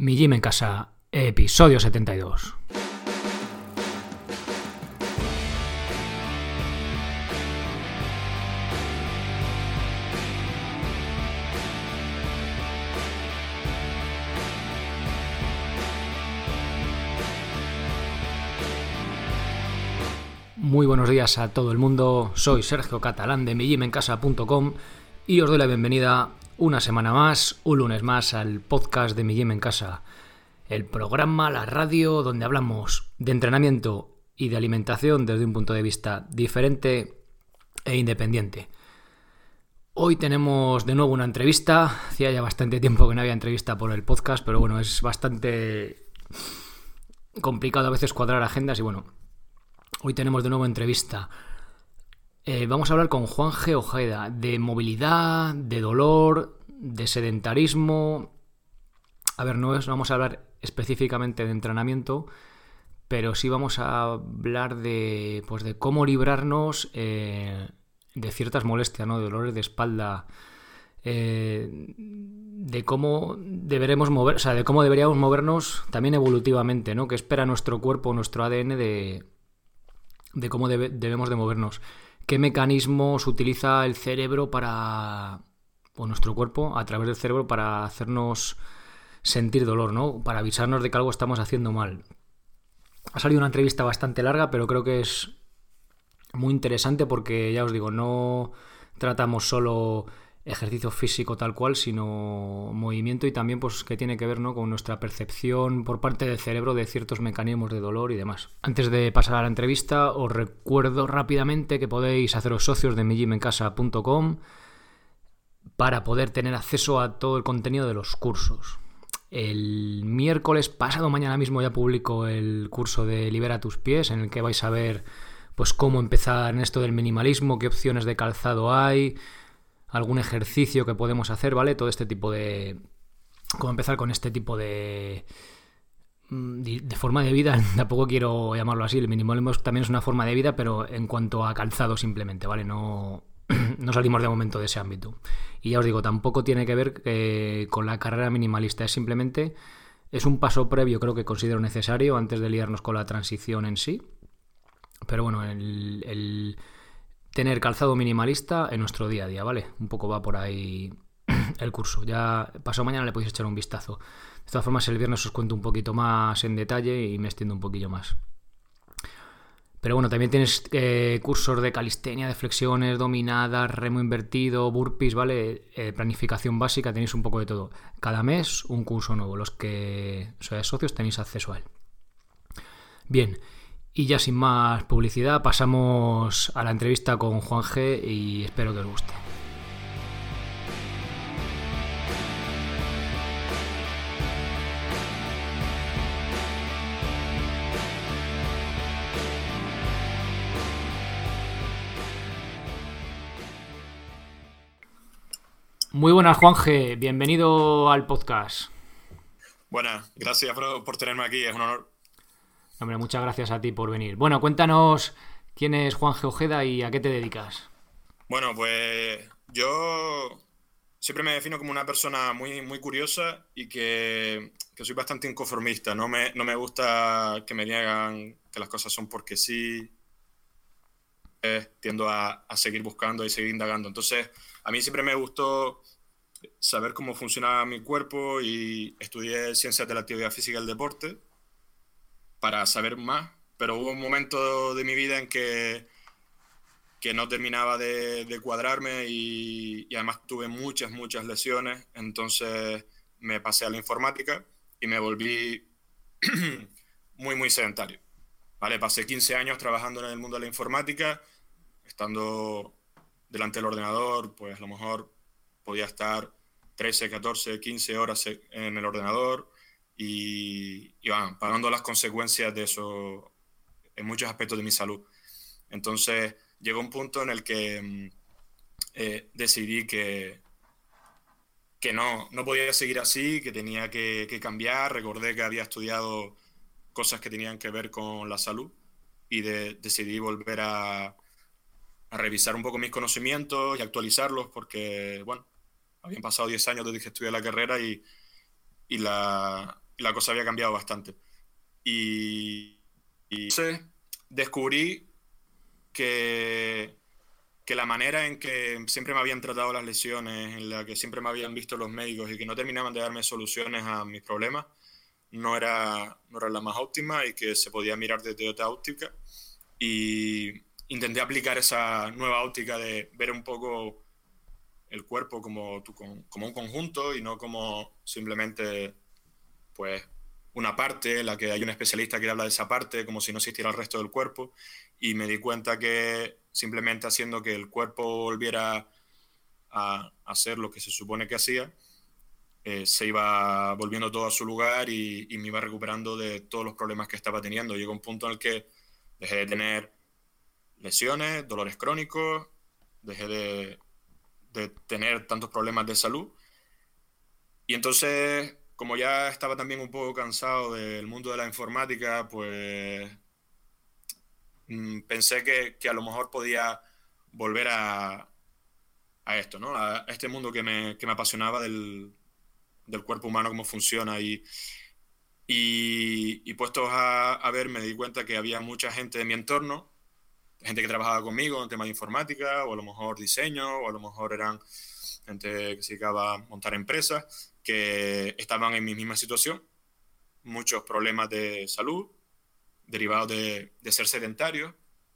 Mi Gym en Casa, episodio 72. Muy buenos días a todo el mundo, soy Sergio Catalán de migymencasa.com y os doy la bienvenida una semana más, un lunes más al podcast de Mi Gym en Casa, el programa, la radio donde hablamos de entrenamiento y de alimentación desde un punto de vista diferente e independiente. Hoy tenemos de nuevo una entrevista, hacía ya bastante tiempo que no había entrevista por el podcast, pero bueno, es bastante complicado a veces cuadrar agendas y bueno, hoy tenemos de nuevo entrevista. Vamos a hablar con Juan G. Ojeda de movilidad, de dolor, de sedentarismo. A ver, no vamos a hablar específicamente de entrenamiento, pero sí vamos a hablar de cómo librarnos de ciertas molestias, ¿no? De dolores de espalda, de cómo deberemos mover, o sea, de cómo deberíamos movernos también evolutivamente, ¿no? ¿Qué espera nuestro cuerpo, nuestro ADN de cómo debemos de movernos? ¿Qué mecanismos utiliza el cerebro o nuestro cuerpo a través del cerebro para hacernos sentir dolor, ¿no? Para avisarnos de que algo estamos haciendo mal. Ha salido una entrevista bastante larga, pero creo que es muy interesante porque, ya os digo, no tratamos solo ejercicio físico tal cual, sino movimiento y también pues que tiene que ver, ¿no? Con nuestra percepción por parte del cerebro de ciertos mecanismos de dolor y demás. Antes de pasar a la entrevista, os recuerdo rápidamente que podéis haceros socios de migymencasa.com para poder tener acceso a todo el contenido de los cursos. El miércoles pasado, mañana mismo, ya publico el curso de Libera tus pies, en el que vais a ver pues cómo empezar en esto del minimalismo, qué opciones de calzado hay, algún ejercicio que podemos hacer, ¿vale? Todo este tipo de... cómo empezar con este tipo de forma de vida. Tampoco quiero llamarlo así, el minimalismo también es una forma de vida, pero en cuanto a calzado simplemente, ¿vale? No salimos de momento de ese ámbito. Y ya os digo, tampoco tiene que ver con la carrera minimalista, es un paso previo, creo que considero necesario antes de liarnos con la transición en sí. Pero bueno, el tener calzado minimalista en nuestro día a día, ¿vale? Un poco va por ahí el curso. Ya pasado mañana le podéis echar un vistazo. De todas formas, el viernes os cuento un poquito más en detalle y me extiendo un poquillo más. Pero bueno, también tienes cursos de calistenia, de flexiones, dominadas, remo invertido, burpees, ¿vale? Planificación básica, tenéis un poco de todo. Cada mes un curso nuevo. Los que sois socios tenéis acceso a él. Bien, y ya sin más publicidad, pasamos a la entrevista con Juan G. y espero que os guste. Muy buenas, Juan G. Bienvenido al podcast. Buenas, gracias por tenerme aquí, es un honor. Hombre, muchas gracias a ti por venir. Bueno, cuéntanos quién es Juan G. Ojeda y a qué te dedicas. Bueno, pues yo siempre me defino como una persona muy, muy curiosa y que soy bastante inconformista. No me gusta que me digan que las cosas son porque sí. Tiendo a seguir buscando y seguir indagando. Entonces, a mí siempre me gustó saber cómo funciona mi cuerpo y estudié Ciencias de la Actividad Física y el Deporte para saber más, pero hubo un momento de mi vida en que no terminaba de cuadrarme y además tuve muchas lesiones, entonces me pasé a la informática y me volví muy, muy sedentario. ¿Vale? Pasé 15 años trabajando en el mundo de la informática, estando delante del ordenador, pues a lo mejor podía estar 13, 14, 15 horas en el ordenador y bueno, pagando las consecuencias de eso en muchos aspectos de mi salud. Entonces llegó un punto en el que decidí que no podía seguir así, que tenía que cambiar. Recordé que había estudiado cosas que tenían que ver con la salud y decidí volver a revisar un poco mis conocimientos y actualizarlos porque, bueno, habían pasado 10 años desde que estudié la carrera y la cosa había cambiado bastante. Y entonces descubrí que la manera en que siempre me habían tratado las lesiones, en la que siempre me habían visto los médicos y que no terminaban de darme soluciones a mis problemas, no era la más óptima y que se podía mirar desde otra óptica. Y intenté aplicar esa nueva óptica de ver un poco el cuerpo como un conjunto y no como simplemente pues una parte en la que hay un especialista que habla de esa parte como si no existiera el resto del cuerpo, y me di cuenta que simplemente haciendo que el cuerpo volviera a hacer lo que se supone que hacía, se iba volviendo todo a su lugar y me iba recuperando de todos los problemas que estaba teniendo. Llegó un punto en el que dejé de tener lesiones, dolores crónicos, dejé de tener tantos problemas de salud. Y entonces, como ya estaba también un poco cansado del mundo de la informática, pues pensé que a lo mejor podía volver a esto, ¿no? A este mundo que me apasionaba del cuerpo humano, cómo funciona. Y puestos a ver, me di cuenta que había mucha gente de mi entorno, gente que trabajaba conmigo en temas de informática, o a lo mejor diseño, o a lo mejor eran gente que se dedicaba a montar empresas, que estaban en mi misma situación, muchos problemas de salud derivados de ser sedentarios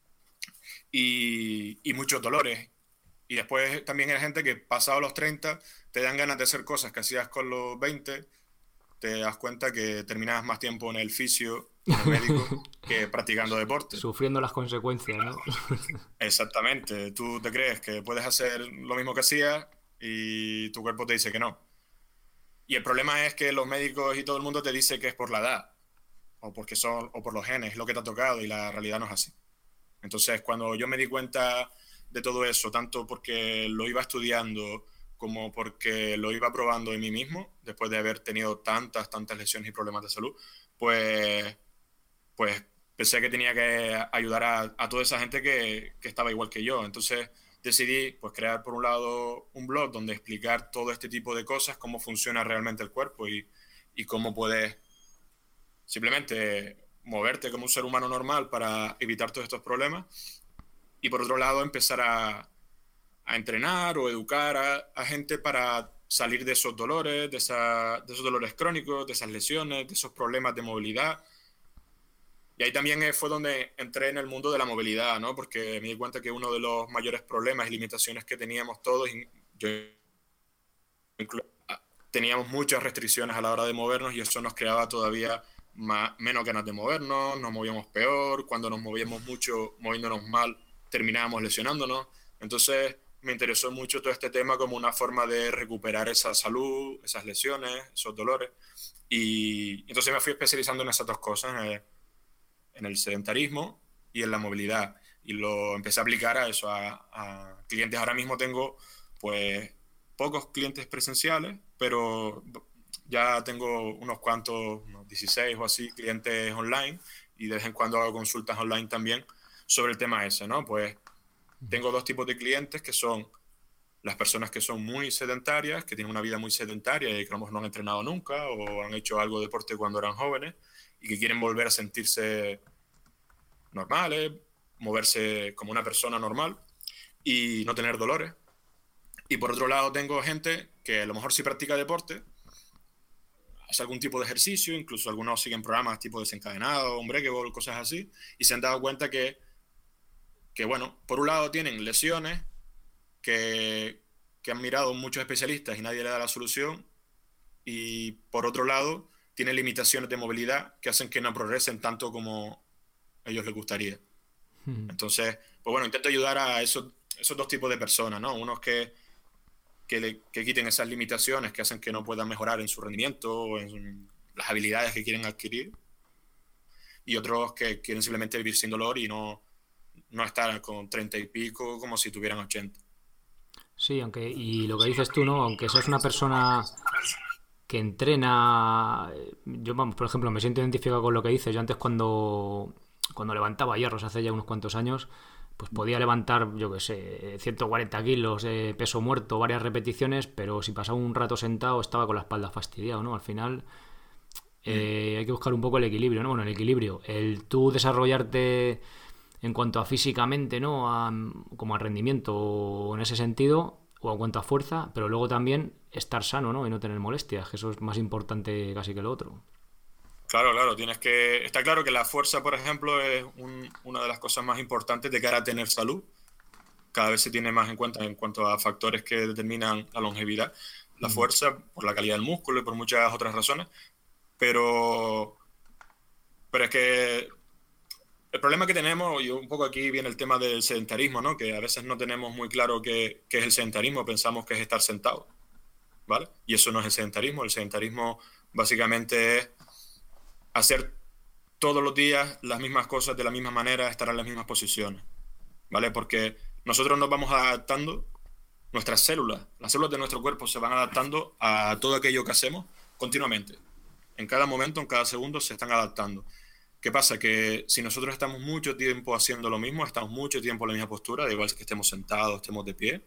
y muchos dolores. Y después también hay gente que pasado los 30 te dan ganas de hacer cosas que hacías con los 20, te das cuenta que terminabas más tiempo en el fisio, en el médico, que practicando deporte. Sufriendo las consecuencias, ¿no? Exactamente. Tú te crees que puedes hacer lo mismo que hacías y tu cuerpo te dice que no. Y el problema es que los médicos y todo el mundo te dice que es por la edad, o por los genes, lo que te ha tocado, y la realidad no es así. Entonces, cuando yo me di cuenta de todo eso, tanto porque lo iba estudiando como porque lo iba probando en mí mismo, después de haber tenido tantas lesiones y problemas de salud, pues pensé que tenía que ayudar a toda esa gente que estaba igual que yo. Entonces decidí pues crear por un lado un blog donde explicar todo este tipo de cosas, cómo funciona realmente el cuerpo y cómo puedes simplemente moverte como un ser humano normal para evitar todos estos problemas. Y por otro lado empezar a entrenar o educar a gente para salir de esos dolores, de esos dolores crónicos, de esas lesiones, de esos problemas de movilidad. Y ahí también fue donde entré en el mundo de la movilidad, ¿no? Porque me di cuenta que uno de los mayores problemas y limitaciones que teníamos todos, yo teníamos muchas restricciones a la hora de movernos, y eso nos creaba todavía menos ganas de movernos, nos movíamos peor, cuando nos movíamos mucho, moviéndonos mal, terminábamos lesionándonos. Entonces me interesó mucho todo este tema como una forma de recuperar esa salud, esas lesiones, esos dolores. Y entonces me fui especializando en esas dos cosas, en el sedentarismo y en la movilidad. Y lo empecé a aplicar a eso, a clientes. Ahora mismo tengo pues pocos clientes presenciales, pero ya tengo unos cuantos, unos 16 o así, clientes online, y de vez en cuando hago consultas online también sobre el tema ese, ¿no? Pues tengo dos tipos de clientes, que son las personas que son muy sedentarias, que tienen una vida muy sedentaria y que a lo mejor no han entrenado nunca o han hecho algo de deporte cuando eran jóvenes y que quieren volver a sentirse normales, moverse como una persona normal y no tener dolores. Y por otro lado tengo gente que a lo mejor sí practica deporte, hace algún tipo de ejercicio, incluso algunos siguen programas tipo Desencadenado, Unbreakable, cosas así, y se han dado cuenta que bueno, por un lado tienen lesiones que han mirado muchos especialistas y nadie le da la solución, y por otro lado tienen limitaciones de movilidad que hacen que no progresen tanto como a ellos les gustaría. Entonces, pues bueno, intento ayudar a esos dos tipos de personas, ¿no? Unos que quiten esas limitaciones que hacen que no puedan mejorar en su rendimiento o en las habilidades que quieren adquirir, y otros que quieren simplemente vivir sin dolor y no estar con 30 y pico como si tuvieran 80. Sí, y lo que dices tú, ¿no? Aunque seas una persona que entrena, yo, vamos, por ejemplo, me siento identificado con lo que dices. Yo antes cuando levantaba hierros hace ya unos cuantos años, pues podía levantar, yo qué sé, 140 kilos de peso muerto, varias repeticiones, pero si pasaba un rato sentado estaba con la espalda fastidiado, ¿no? Al final Mm. hay que buscar un poco el equilibrio, ¿no? Bueno, el equilibrio, el tú desarrollarte en cuanto a físicamente, ¿no? Como a rendimiento en ese sentido, o en cuanto a fuerza, pero luego también estar sano, ¿no? Y no tener molestias, que eso es más importante casi que lo otro. Claro, claro, tienes que... Está claro que la fuerza, por ejemplo, es una de las cosas más importantes de cara a tener salud. Cada vez se tiene más en cuenta en cuanto a factores que determinan la longevidad. La Mm. fuerza, por la calidad del músculo y por muchas otras razones. Pero, pero es que el problema que tenemos, y un poco aquí viene el tema del sedentarismo, ¿no? Que a veces no tenemos muy claro qué es el sedentarismo, pensamos que es estar sentado, ¿vale? Y eso no es el sedentarismo. El sedentarismo básicamente es hacer todos los días las mismas cosas de la misma manera, estar en las mismas posiciones, ¿vale? Porque nosotros nos vamos adaptando, nuestras células, las células de nuestro cuerpo se van adaptando a todo aquello que hacemos continuamente. En cada momento, en cada segundo se están adaptando. ¿Qué pasa? Que si nosotros estamos mucho tiempo haciendo lo mismo, estamos mucho tiempo en la misma postura, da igual que estemos sentados, estemos de pie,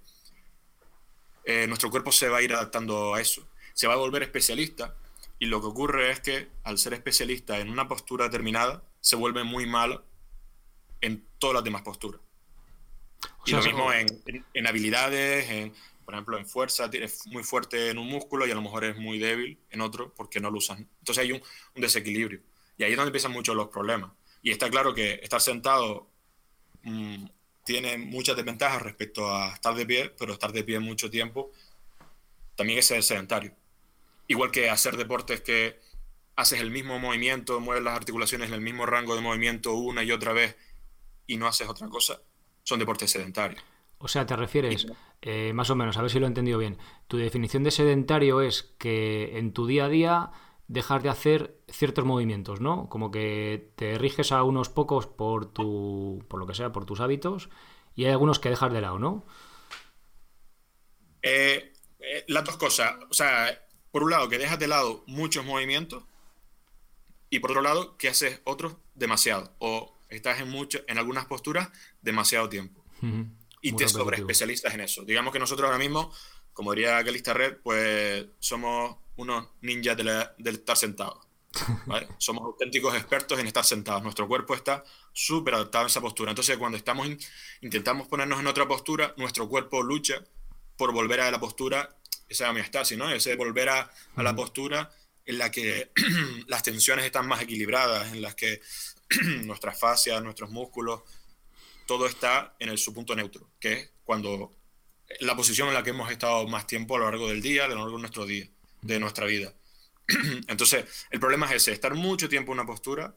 nuestro cuerpo se va a ir adaptando a eso. Se va a volver especialista y lo que ocurre es que al ser especialista en una postura determinada, se vuelve muy malo en todas las demás posturas. O Y sea, lo mismo en habilidades, por ejemplo, en fuerza, es muy fuerte en un músculo y a lo mejor es muy débil en otro porque no lo usan. Entonces hay un desequilibrio. Y ahí es donde empiezan muchos los problemas. Y está claro que estar sentado mmm, tiene muchas desventajas respecto a estar de pie, pero estar de pie mucho tiempo también es ser sedentario. Igual que hacer deportes que haces el mismo movimiento, mueves las articulaciones en el mismo rango de movimiento una y otra vez y no haces otra cosa, son deportes sedentarios. o sea, te Y refieres, más o menos, a ver si lo he entendido bien. Tu definición de sedentario es que en tu día a día dejas de hacer ciertos movimientos, ¿no? Como que te riges a unos pocos por lo que sea, por tus hábitos, y hay algunos que dejas de lado, ¿no? las dos cosas, o sea, por un lado que dejas de lado muchos movimientos y por otro lado que haces otros demasiado o estás en algunas posturas demasiado tiempo y Muy te repetitivo. sobreespecialistas en eso. Digamos que nosotros ahora mismo, como diría Calista Red, pues somos unos ninjas del estar sentados, ¿vale? Somos auténticos expertos en estar sentados. Nuestro cuerpo está súper adaptado a esa postura. Entonces, cuando intentamos ponernos en otra postura, nuestro cuerpo lucha por volver a la postura, esa homeostasis, ¿no? Ese volver a la postura en la que las tensiones están más equilibradas, en las que nuestras fascias, nuestros músculos, todo está en su punto neutro, que es cuando la posición en la que hemos estado más tiempo a lo largo del día, a lo largo de nuestro día, de nuestra vida. Entonces, el problema es ese, estar mucho tiempo en una postura,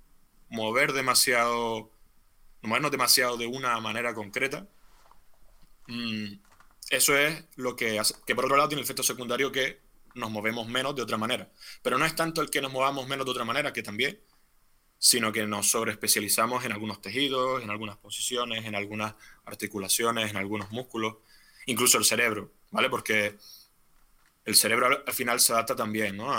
movernos demasiado de una manera concreta. Mm, Eso es lo que hace, que por otro lado tiene el efecto secundario que nos movemos menos de otra manera. Pero no es tanto el que nos movamos menos de otra manera, que también, sino que nos sobreespecializamos en algunos tejidos, en algunas posiciones, en algunas articulaciones, en algunos músculos, incluso el cerebro, ¿vale? Porque el cerebro al final se adapta también, ¿no?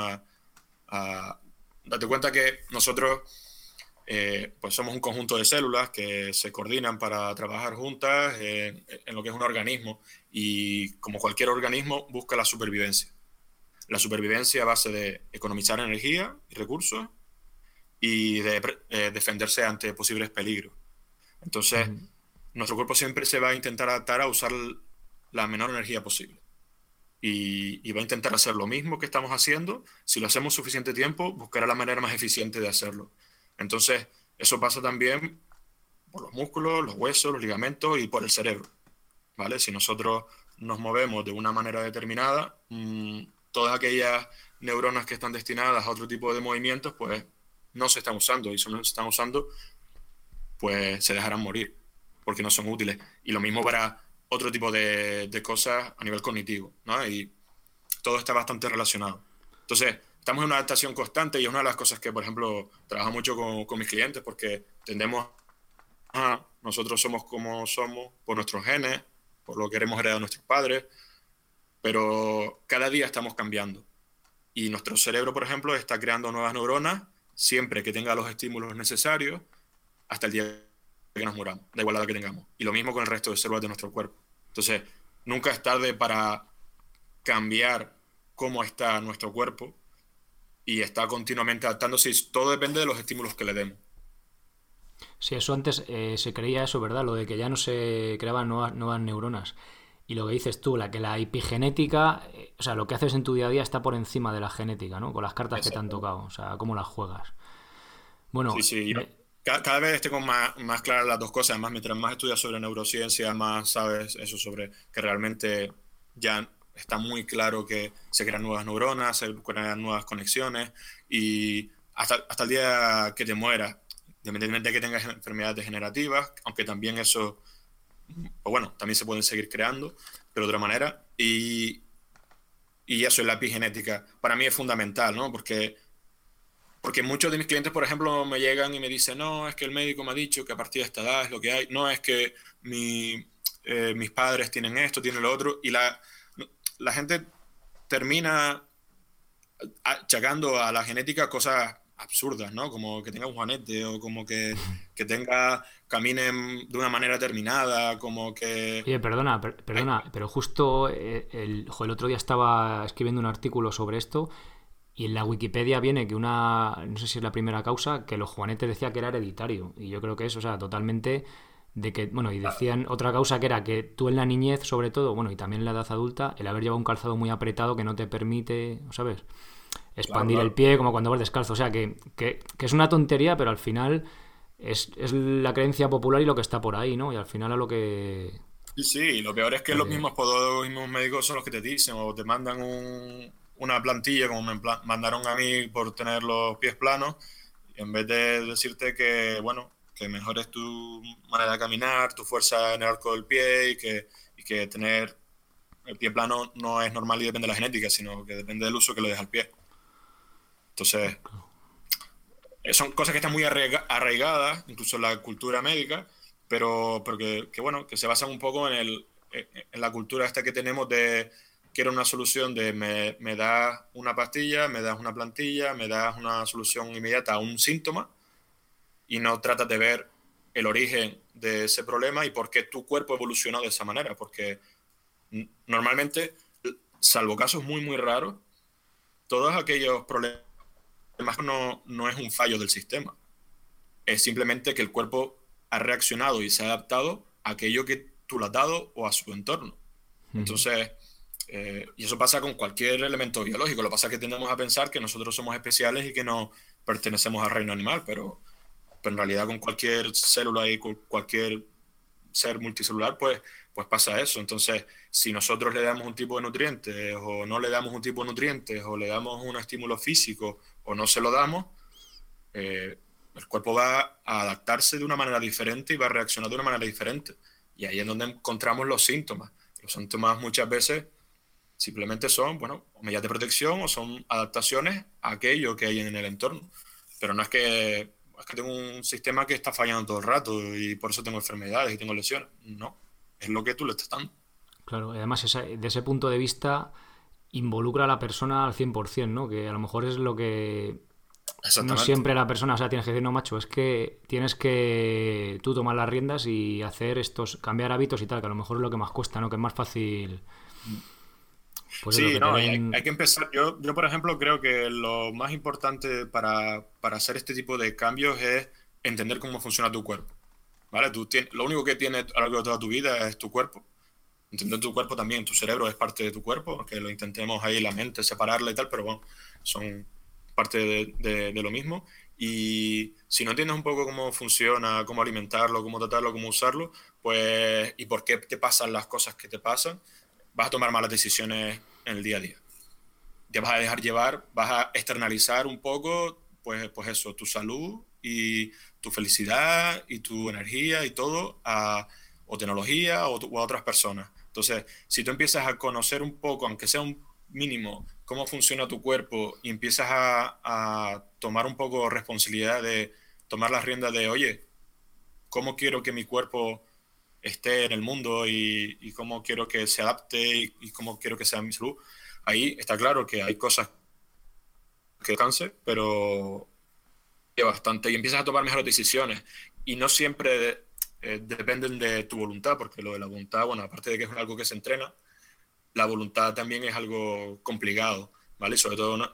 Date cuenta que nosotros pues somos un conjunto de células que se coordinan para trabajar juntas en lo que es un organismo y como cualquier organismo busca la supervivencia. La supervivencia a base de economizar energía y recursos y de defenderse ante posibles peligros. Entonces, nuestro cuerpo siempre se va a intentar adaptar a usar la menor energía posible. Y va a intentar hacer lo mismo que estamos haciendo. Si lo hacemos suficiente tiempo, buscará la manera más eficiente de hacerlo. Entonces, eso pasa también por los músculos, los huesos, los ligamentos y por el cerebro, ¿vale? Si nosotros nos movemos de una manera determinada, todas aquellas neuronas que están destinadas a otro tipo de movimientos, pues no se están usando y si no se están usando, pues se dejarán morir porque no son útiles. Y lo mismo para otro tipo de cosas a nivel cognitivo, ¿no? Y todo está bastante relacionado. Entonces, estamos en una adaptación constante y es una de las cosas que, por ejemplo, trabajo mucho con mis clientes porque tendemos a, nosotros somos como somos por nuestros genes, por lo que hemos heredado de nuestros padres, pero cada día estamos cambiando. Y nuestro cerebro, por ejemplo, está creando nuevas neuronas siempre que tenga los estímulos necesarios hasta el día que nos muramos, da igual la edad que tengamos. Y lo mismo con el resto de células de nuestro cuerpo. Entonces, nunca es tarde para cambiar cómo está nuestro cuerpo y está continuamente adaptándose y todo depende de los estímulos que le demos. Sí, eso antes se creía eso, ¿verdad? Lo de que ya no se creaban nuevas neuronas. Y lo que dices tú, que la epigenética, o sea, lo que haces en tu día a día está por encima de la genética, ¿no? Con las cartas que te han Exacto. tocado, o sea, cómo las juegas. Sí, Bueno, sí, yo cada vez tengo más claras las dos cosas. Además, mientras más estudias sobre neurociencia, más sabes eso sobre que realmente ya está muy claro que se crean nuevas neuronas, se crean nuevas conexiones y hasta el día que te mueras, independientemente de que tengas enfermedades degenerativas, aunque también eso, pues bueno, también se pueden seguir creando, pero de otra manera. Y eso es la epigenética. Para mí es fundamental, ¿no? Porque muchos de mis clientes, por ejemplo, me llegan y me dicen, no, es que el médico me ha dicho que a partir de esta edad es lo que hay, no es que mis padres tienen esto, tienen lo otro, y la gente termina achacando a la genética cosas absurdas, ¿no? Como que tenga un juanete o como que caminen de una manera determinada, como que... oye, perdona, Ay, perdona, pero justo el otro día estaba escribiendo un artículo sobre esto y en la Wikipedia viene que no sé si es la primera causa, que los juanetes decía que era hereditario. Y yo creo que es, o sea, totalmente de que, bueno, y decían otra causa que era que tú en la niñez, sobre todo, bueno, y también en la edad adulta, el haber llevado un calzado muy apretado que no te permite, ¿sabes? claro, Expandir el claro. pie como cuando vas descalzo. O sea, que es una tontería, pero al final es la creencia popular y lo que está por ahí, ¿no? Y al final a lo que... Sí, sí, y lo peor es que los que mismos podólogos y mismos médicos son los que te dicen o te mandan una plantilla como mandaron a mí por tener los pies planos, y en vez de decirte que, bueno, que mejores tu manera de caminar, tu fuerza en el arco del pie y que tener el pie plano no es normal y depende de la genética, sino que depende del uso que le des al pie. Entonces, son cosas que están muy arraigadas, incluso en la cultura médica, pero bueno, que se basan un poco en la cultura esta que tenemos de quiero una solución de me das una pastilla, me das una plantilla, me das una solución inmediata a un síntoma y no tratas de ver el origen de ese problema y por qué tu cuerpo evolucionó de esa manera, porque normalmente, salvo casos muy, muy raros, todos aquellos problemas no es un fallo del sistema, es simplemente que el cuerpo ha reaccionado y se ha adaptado a aquello que tú le has dado o a su entorno. Entonces, y eso pasa con cualquier elemento biológico. Lo que pasa es que tendemos a pensar que nosotros somos especiales y que no pertenecemos al reino animal, pero en realidad con cualquier célula y con cualquier ser multicelular, pues pasa eso. Entonces, si nosotros le damos un tipo de nutrientes o no le damos un tipo de nutrientes o le damos un estímulo físico o no se lo damos, eh, el cuerpo va a adaptarse de una manera diferente y va a reaccionar de una manera diferente. Y ahí es donde encontramos los síntomas. Los síntomas muchas veces simplemente son, bueno, medidas de protección o son adaptaciones a aquello que hay en el entorno. Pero no es que tengo un sistema que está fallando todo el rato y por eso tengo enfermedades y tengo lesiones. No, es lo que tú le estás dando. claro, y además de ese punto de vista involucra a la persona al 100%, ¿no? Que a lo mejor es lo que no Exactamente. siempre la persona, o sea, tienes que decir, no, macho, es que tienes que tú tomar las riendas y hacer estos, cambiar hábitos y tal, que a lo mejor es lo que más cuesta, ¿no? Que es más fácil, pues eso, Sí, que te no, y hay den... que empezar. Yo, por ejemplo, creo que lo más importante para hacer este tipo de cambios es entender cómo funciona tu cuerpo. ¿Vale? Lo único que tienes a lo largo de toda tu vida es tu cuerpo. Entender tu cuerpo también, tu cerebro es parte de tu cuerpo, aunque lo intentemos ahí la mente separarla y tal, pero bueno, son parte de lo mismo. Y si no entiendes un poco cómo funciona, cómo alimentarlo, cómo tratarlo, cómo usarlo, pues, y por qué te pasan las cosas que te pasan, vas a tomar malas decisiones en el día a día. Te vas a dejar llevar, vas a externalizar un poco, pues eso, tu salud y tu felicidad y tu energía y todo o tecnología o a otras personas. Entonces, si tú empiezas a conocer un poco, aunque sea un mínimo, cómo funciona tu cuerpo y empiezas a tomar un poco responsabilidad de tomar las riendas de, oye, ¿cómo quiero que mi cuerpo esté en el mundo y cómo quiero que se adapte y cómo quiero que sea mi salud? Ahí está claro que hay cosas que canse, pero bastante y empiezas a tomar mejores decisiones y no siempre dependen de tu voluntad, porque lo de la voluntad, bueno, aparte de que es algo que se entrena, la voluntad también es algo complicado, ¿vale? Sobre todo, ¿no?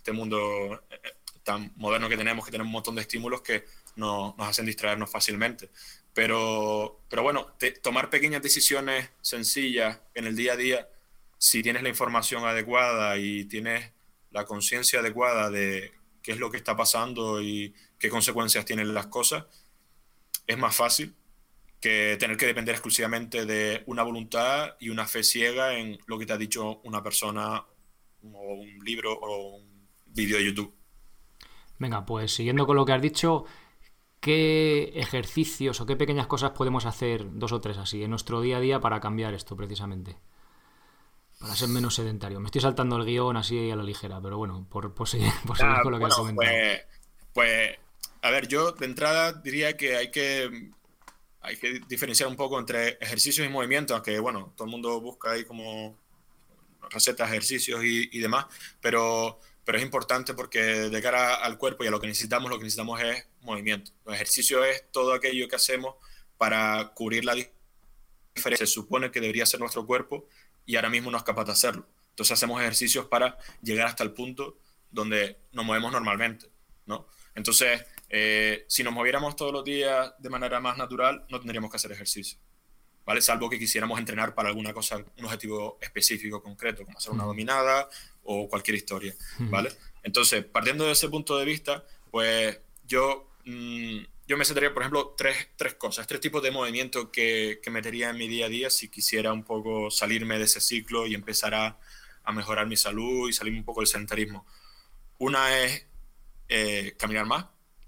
este mundo tan moderno que tenemos un montón de estímulos que nos hacen distraernos fácilmente. Pero bueno, tomar pequeñas decisiones sencillas en el día a día, si tienes la información adecuada y tienes la conciencia adecuada de qué es lo que está pasando y qué consecuencias tienen las cosas, es más fácil que tener que depender exclusivamente de una voluntad y una fe ciega en lo que te ha dicho una persona o un libro o un vídeo de YouTube. Venga, pues siguiendo con lo que has dicho, ¿qué ejercicios o qué pequeñas cosas podemos hacer, 2 o 3 así, en nuestro día a día para cambiar esto precisamente? Para ser menos sedentario. Me estoy saltando el guión así a la ligera, pero bueno, por seguir con lo que has comentado. Pues, a ver, yo de entrada diría que hay que diferenciar un poco entre ejercicios y movimientos, aunque bueno, todo el mundo busca ahí como recetas, ejercicios y demás, pero es importante porque de cara al cuerpo y a lo que necesitamos es movimiento. El ejercicio es todo aquello que hacemos para cubrir la diferencia. Se supone que debería ser nuestro cuerpo y ahora mismo no es capaz de hacerlo. Entonces hacemos ejercicios para llegar hasta el punto donde nos movemos normalmente, ¿no? Entonces, si nos moviéramos todos los días de manera más natural, no tendríamos que hacer ejercicio, ¿vale? Salvo que quisiéramos entrenar para alguna cosa, un objetivo específico, concreto, como hacer una dominada o cualquier historia, ¿vale? Entonces, partiendo de ese punto de vista, pues yo me centraría, por ejemplo, tres cosas, 3 tipos de movimiento que metería en mi día a día si quisiera un poco salirme de ese ciclo y empezar a mejorar mi salud y salirme un poco del sedentarismo. Una es caminar más.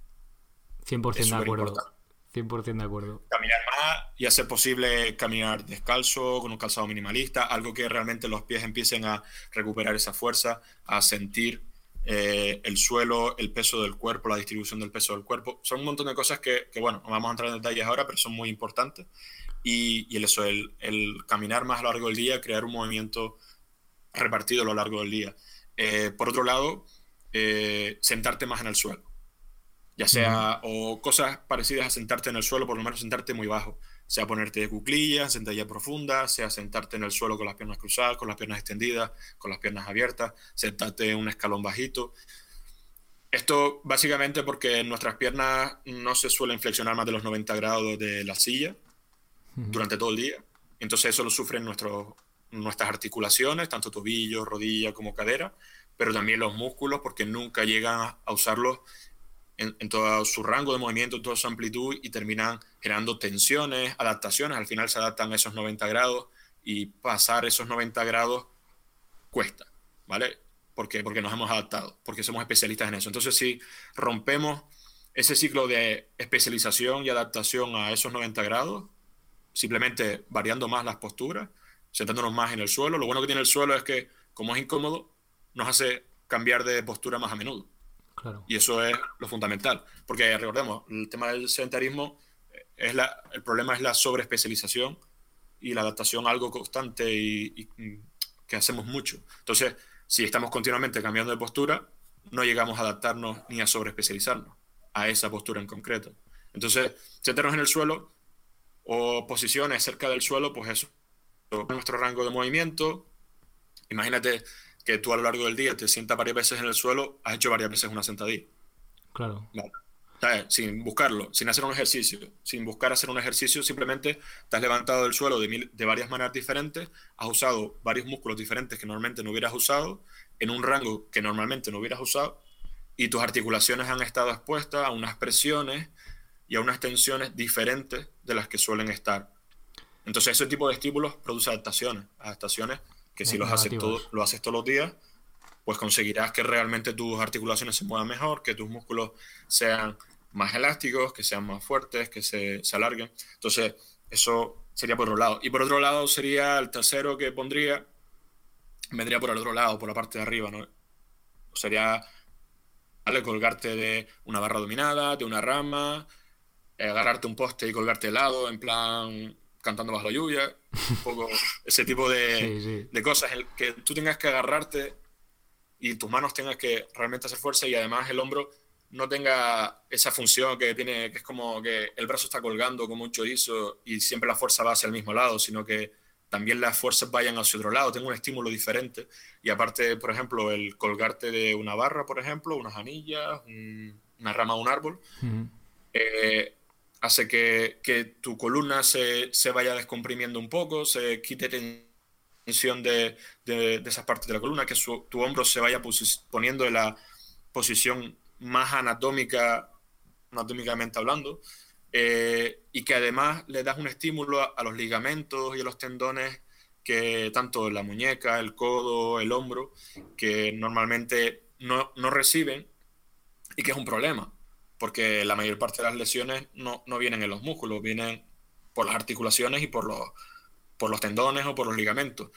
100% de acuerdo. 100% de acuerdo. Caminar más y hacer posible caminar descalzo, con un calzado minimalista, algo que realmente los pies empiecen a recuperar esa fuerza, a sentir el suelo, el peso del cuerpo, la distribución del peso del cuerpo. Son un montón de cosas que bueno, no vamos a entrar en detalles ahora, pero son muy importantes. Y el caminar más a lo largo del día, crear un movimiento repartido a lo largo del día. Por otro lado, sentarte más en el suelo. Ya sea, o cosas parecidas a sentarte en el suelo, por lo menos sentarte muy bajo. Sea ponerte de cuclillas, sentadilla profunda, sea sentarte en el suelo con las piernas cruzadas, con las piernas extendidas, con las piernas abiertas, sentarte en un escalón bajito. Esto básicamente porque nuestras piernas no se suelen flexionar más de los 90 grados de la silla durante todo el día. Entonces eso lo sufren nuestras articulaciones, tanto tobillo, rodilla como cadera, pero también los músculos porque nunca llegan a usarlos en todo su rango de movimiento, en toda su amplitud y terminan generando tensiones, adaptaciones. Al final se adaptan a esos 90 grados y pasar esos 90 grados cuesta, ¿vale? Porque nos hemos adaptado, porque somos especialistas en eso. Entonces, si rompemos ese ciclo de especialización y adaptación a esos 90 grados, simplemente variando más las posturas, sentándonos más en el suelo, lo bueno que tiene el suelo es que, como es incómodo, nos hace cambiar de postura más a menudo. Claro. Y eso es lo fundamental, porque recordemos, el tema del sedentarismo, el problema es la sobreespecialización y la adaptación a algo constante y que hacemos mucho. Entonces, si estamos continuamente cambiando de postura, no llegamos a adaptarnos ni a sobreespecializarnos a esa postura en concreto. Entonces, sentarnos en el suelo o posiciones cerca del suelo, pues eso, nuestro rango de movimiento. Imagínate que tú a lo largo del día te sientas varias veces en el suelo, has hecho varias veces una sentadilla. Claro. ¿Vale? ¿Sabes? Sin buscarlo, sin hacer un ejercicio, sin buscar hacer un ejercicio, simplemente te has levantado del suelo de varias maneras diferentes, has usado varios músculos diferentes que normalmente no hubieras usado, en un rango que normalmente no hubieras usado, y tus articulaciones han estado expuestas a unas presiones y a unas tensiones diferentes de las que suelen estar. Entonces ese tipo de estímulos produce adaptaciones que si lo haces todos los días, pues conseguirás que realmente tus articulaciones se muevan mejor, que tus músculos sean más elásticos, que sean más fuertes, que se alarguen. Entonces, eso sería por un lado. Y por otro lado sería el tercero que vendría por el otro lado, por la parte de arriba, ¿no? Sería, ¿vale?, colgarte de una barra dominada, de una rama, agarrarte un poste y colgarte de lado, en plan cantando bajo la lluvia, un poco ese tipo de cosas, en que tú tengas que agarrarte y tus manos tengan que realmente hacer fuerza y además el hombro no tenga esa función que tiene, que es como que el brazo está colgando como un chorizo y siempre la fuerza va hacia el mismo lado, sino que también las fuerzas vayan hacia otro lado, tenga un estímulo diferente. Y aparte, por ejemplo, el colgarte de una barra, por ejemplo, unas anillas, una rama de un árbol, hace que tu columna se vaya descomprimiendo un poco, se quite tensión de esas partes de la columna, que tu hombro se vaya poniendo en la posición más anatómicamente hablando, y que además le das un estímulo a los ligamentos y a los tendones, que tanto la muñeca, el codo, el hombro, que normalmente no reciben, y que es un problema, porque la mayor parte de las lesiones no vienen en los músculos, vienen por las articulaciones y por los tendones o por los ligamentos.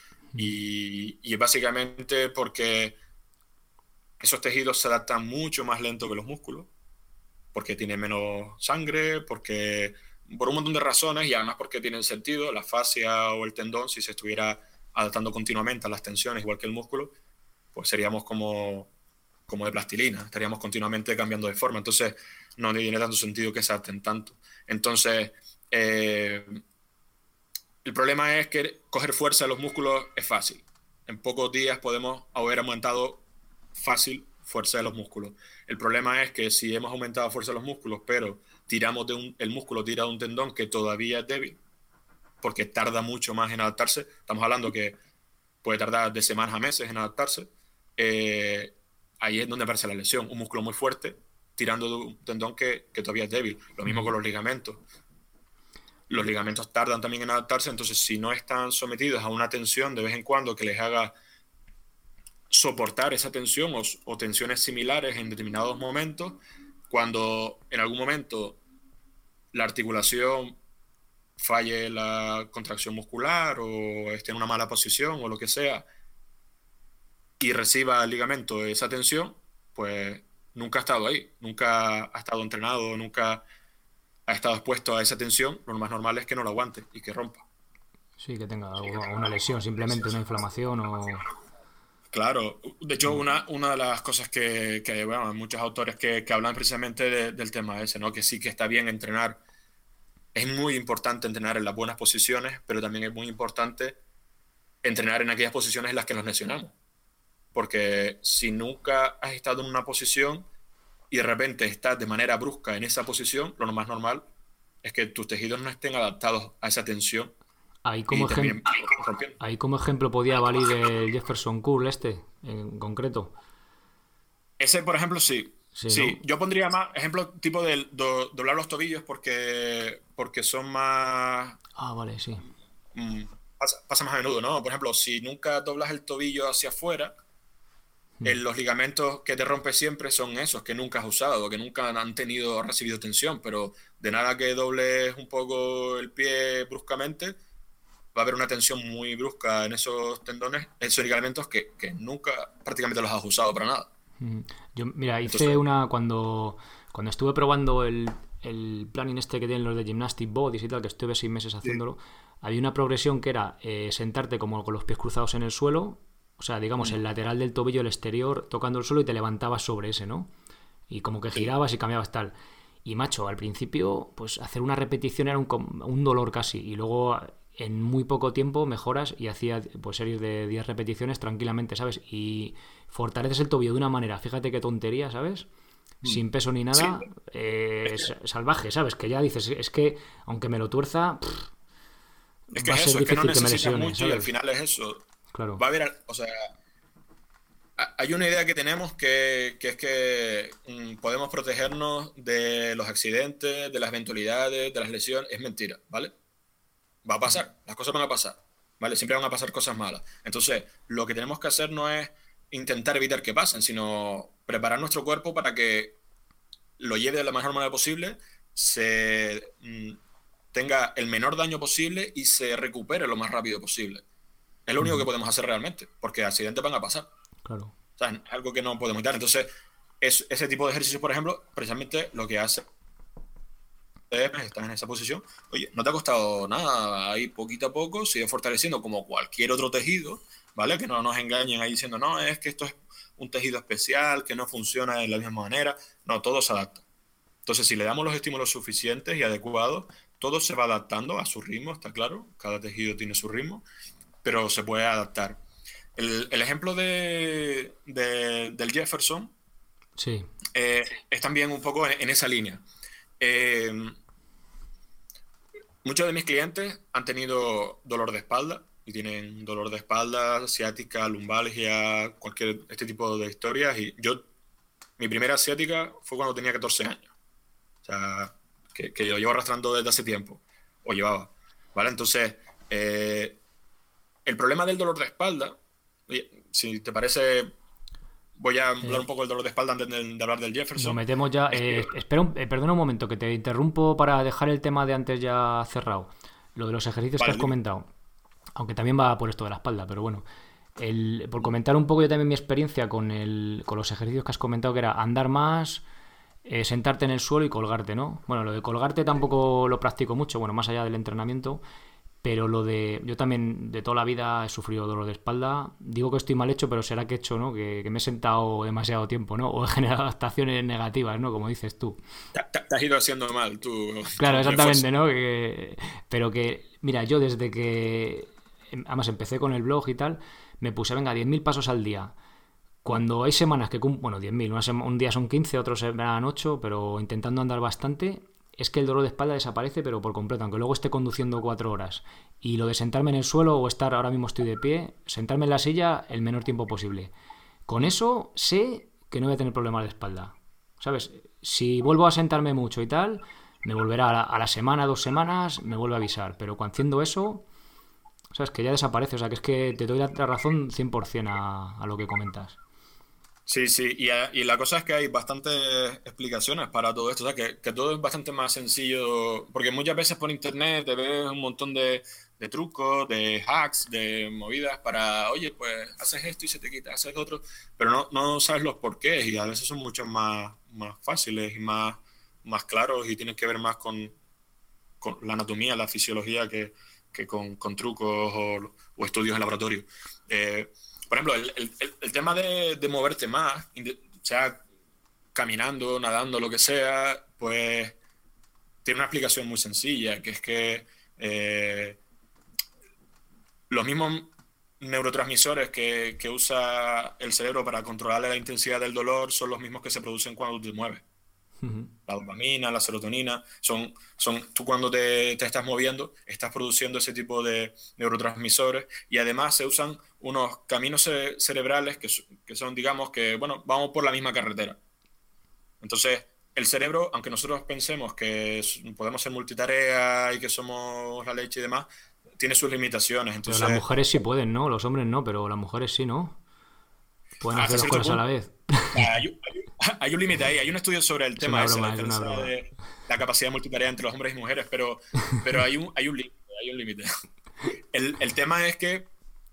Y básicamente porque esos tejidos se adaptan mucho más lento que los músculos, porque tienen menos sangre, porque por un montón de razones, y además porque tienen sentido. La fascia o el tendón, si se estuviera adaptando continuamente a las tensiones igual que el músculo, pues seríamos como de plastilina, estaríamos continuamente cambiando de forma. Entonces no tiene tanto sentido que se adapten tanto. Entonces el problema es que coger fuerza de los músculos es fácil. En pocos días podemos haber aumentado fácil fuerza de los músculos. El problema es que si hemos aumentado fuerza de los músculos, pero el músculo tira de un tendón que todavía es débil, porque tarda mucho más en adaptarse, estamos hablando que puede tardar de semanas a meses en adaptarse, ahí es donde aparece la lesión. Un músculo muy fuerte tirando de un tendón que todavía es débil. Lo mismo con los ligamentos. Los ligamentos tardan también en adaptarse, entonces si no están sometidos a una tensión de vez en cuando que les haga soportar esa tensión o tensiones similares en determinados momentos, cuando en algún momento la articulación falle la contracción muscular o esté en una mala posición o lo que sea, y reciba el ligamento esa tensión, pues nunca ha estado ahí, nunca ha estado entrenado, nunca ha estado expuesto a esa tensión. Lo más normal es que no lo aguante y que rompa. Sí, que tenga una lesión, simplemente una inflamación o... Claro, de hecho una de las cosas que bueno, hay muchos autores que hablan precisamente del tema ese, ¿no? Que sí que está bien entrenar, es muy importante entrenar en las buenas posiciones, pero también es muy importante entrenar en aquellas posiciones en las que nos lesionamos, porque si nunca has estado en una posición y de repente estás de manera brusca en esa posición, lo más normal es que tus tejidos no estén adaptados a esa tensión. Ahí como ejemplo podía valer el Jefferson Curl en concreto. Ese, por ejemplo, sí. Sí, ¿no? Yo pondría más ejemplo tipo de doblar los tobillos porque son más... Ah, vale, sí. Pasa más a menudo, ¿no? Por ejemplo, si nunca doblas el tobillo hacia afuera, los ligamentos que te rompes siempre son esos que nunca has usado, que nunca han recibido tensión, pero de nada que dobles un poco el pie bruscamente, va a haber una tensión muy brusca en esos tendones, esos ligamentos que nunca prácticamente los has usado para nada. Yo, mira, hice cuando estuve probando el planning que tienen los de Gymnastic Bodies y tal, que estuve 6 meses haciéndolo, había una progresión que era sentarte como con los pies cruzados en el suelo, o sea, digamos, el lateral del tobillo, el exterior, tocando el suelo, y te levantabas sobre ese, ¿no? Y como que girabas y cambiabas tal. Y macho, al principio, pues hacer una repetición era un dolor casi, y luego en muy poco tiempo mejoras y hacía pues series de 10 repeticiones tranquilamente, ¿sabes? Y fortaleces el tobillo de una manera, fíjate qué tontería, ¿sabes? Sin peso ni nada, salvaje, ¿sabes? Que ya dices, es que aunque me lo tuerza, es que va a ser difícil que me lesione, mucho, ¿sabes? Y al final es eso. Claro. Va a haber, o sea, hay una idea que tenemos que es que podemos protegernos de los accidentes, de las eventualidades, de las lesiones. Es mentira, ¿vale? Va a pasar, las cosas van a pasar, ¿vale? Siempre van a pasar cosas malas. Entonces, lo que tenemos que hacer no es intentar evitar que pasen, sino preparar nuestro cuerpo para que lo lleve de la mejor manera posible, se tenga el menor daño posible y se recupere lo más rápido posible. Es lo único que podemos hacer realmente, porque accidentes van a pasar. Claro. O sea, es algo que no podemos evitar. Entonces, ese tipo de ejercicios, por ejemplo, precisamente lo que hace estás en esa posición, oye, no te ha costado nada, ahí poquito a poco sigue fortaleciendo como cualquier otro tejido, ¿vale? Que no nos engañen ahí diciendo, no, es que esto es un tejido especial, que no funciona de la misma manera. No, todo se adapta. Entonces, si le damos los estímulos suficientes y adecuados, todo se va adaptando a su ritmo, está claro. Cada tejido tiene su ritmo, pero se puede adaptar. El ejemplo del Jefferson Sí. es también un poco en esa línea. Muchos de mis clientes han tenido dolor de espalda y tienen dolor de espalda, ciática, lumbalgia, este tipo de historias. Y mi primera ciática fue cuando tenía 14 años. O sea, que lo llevo arrastrando desde hace tiempo, o llevaba, ¿vale? Entonces, el problema del dolor de espalda, si te parece, voy a hablar un poco del dolor de espalda antes de hablar del Jefferson. Nos metemos ya. Espera, perdona un momento, que te interrumpo para dejar el tema de antes ya cerrado. Lo de los ejercicios que has comentado. Aunque también va por esto de la espalda, pero bueno. Por comentar un poco yo también mi experiencia con los ejercicios que has comentado, que era andar más, sentarte en el suelo y colgarte, ¿no? Bueno, lo de colgarte tampoco lo practico mucho, bueno, más allá del entrenamiento. Pero yo también de toda la vida he sufrido dolor de espalda. Digo que estoy mal hecho, pero será que he hecho, ¿no? Que me he sentado demasiado tiempo, ¿no? O he generado adaptaciones negativas, ¿no? Como dices tú. Te has ido haciendo mal, tú. Claro, exactamente, ¿no? Pero mira, yo desde que, además empecé con el blog y tal, me puse, venga, 10.000 pasos al día. Cuando hay semanas que bueno, 10.000, un día son 15, otros serán 8, pero intentando andar bastante, es que el dolor de espalda desaparece, pero por completo, aunque luego esté conduciendo 4 horas. Y lo de sentarme en el suelo o estar, ahora mismo estoy de pie, sentarme en la silla el menor tiempo posible. Con eso sé que no voy a tener problemas de espalda. ¿Sabes? Si vuelvo a sentarme mucho y tal, me volverá a la semana, 2 semanas, me vuelve a avisar. Pero cuando haciendo eso, ¿sabes? Que ya desaparece. O sea, que es que te doy la razón 100% a lo que comentas. Sí, sí, y la cosa es que hay bastantes explicaciones para todo esto, o sea, que todo es bastante más sencillo, porque muchas veces por internet te ves un montón de trucos, de hacks, de movidas para, oye, pues haces esto y se te quita, haces otro, pero no sabes los porqués y a veces son mucho más fáciles y más claros y tienen que ver más con la anatomía, la fisiología que con trucos o estudios en laboratorio. Por ejemplo, el tema de moverte más, sea caminando, nadando, lo que sea, pues tiene una explicación muy sencilla, que es que los mismos neurotransmisores que usa el cerebro para controlar la intensidad del dolor son los mismos que se producen cuando te mueves. La dopamina, la serotonina, tú cuando te estás moviendo, estás produciendo ese tipo de neurotransmisores y además se usan unos caminos cerebrales que son, digamos, que, bueno, vamos por la misma carretera. Entonces, el cerebro, aunque nosotros pensemos que podemos ser multitarea y que somos la leche y demás, tiene sus limitaciones. Entonces, pero las mujeres sí pueden, ¿no? Los hombres no, pero las mujeres sí, ¿no? Pueden hacer dos cosas a la vez. Hay un límite ahí, hay un estudio sobre el tema ese, la diferencia de la capacidad de multitarea entre los hombres y mujeres, pero hay un límite. El tema es que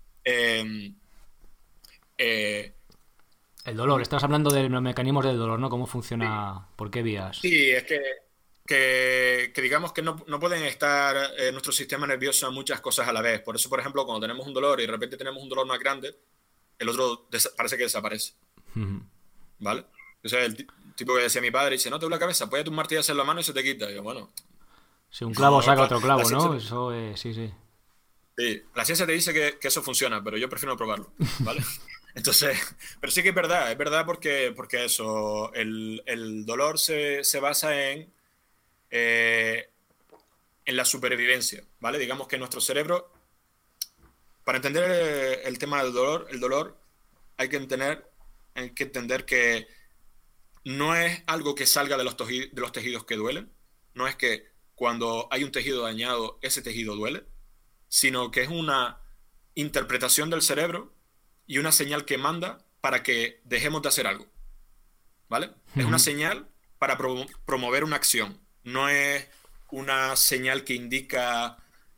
el dolor, estás hablando de los mecanismos del dolor, ¿no? ¿Cómo funciona? ¿Por qué vías? Sí, es que digamos que no pueden estar en nuestro sistema nervioso muchas cosas a la vez. Por eso, por ejemplo, cuando tenemos un dolor y de repente tenemos un dolor más grande, el otro parece que desaparece. ¿Vale? O sea, el tipo que decía mi padre, dice, no te duele la cabeza, apóyate un martillazo en la mano y se te quita. Y yo, bueno... Si un clavo saca otro clavo, ¿no? Eso es, sí. Sí, la ciencia te dice que eso funciona, pero yo prefiero no probarlo, ¿vale? Entonces, pero sí que es verdad porque eso, el dolor se basa en la supervivencia, ¿vale? Digamos que nuestro cerebro, para entender el tema del dolor, el dolor hay que entender que no es algo que salga de los tejidos que duelen, no es que cuando hay un tejido dañado, ese tejido duele, sino que es una interpretación del cerebro y una señal que manda para que dejemos de hacer algo, ¿vale? Es una señal para promover una acción, no es una señal que indica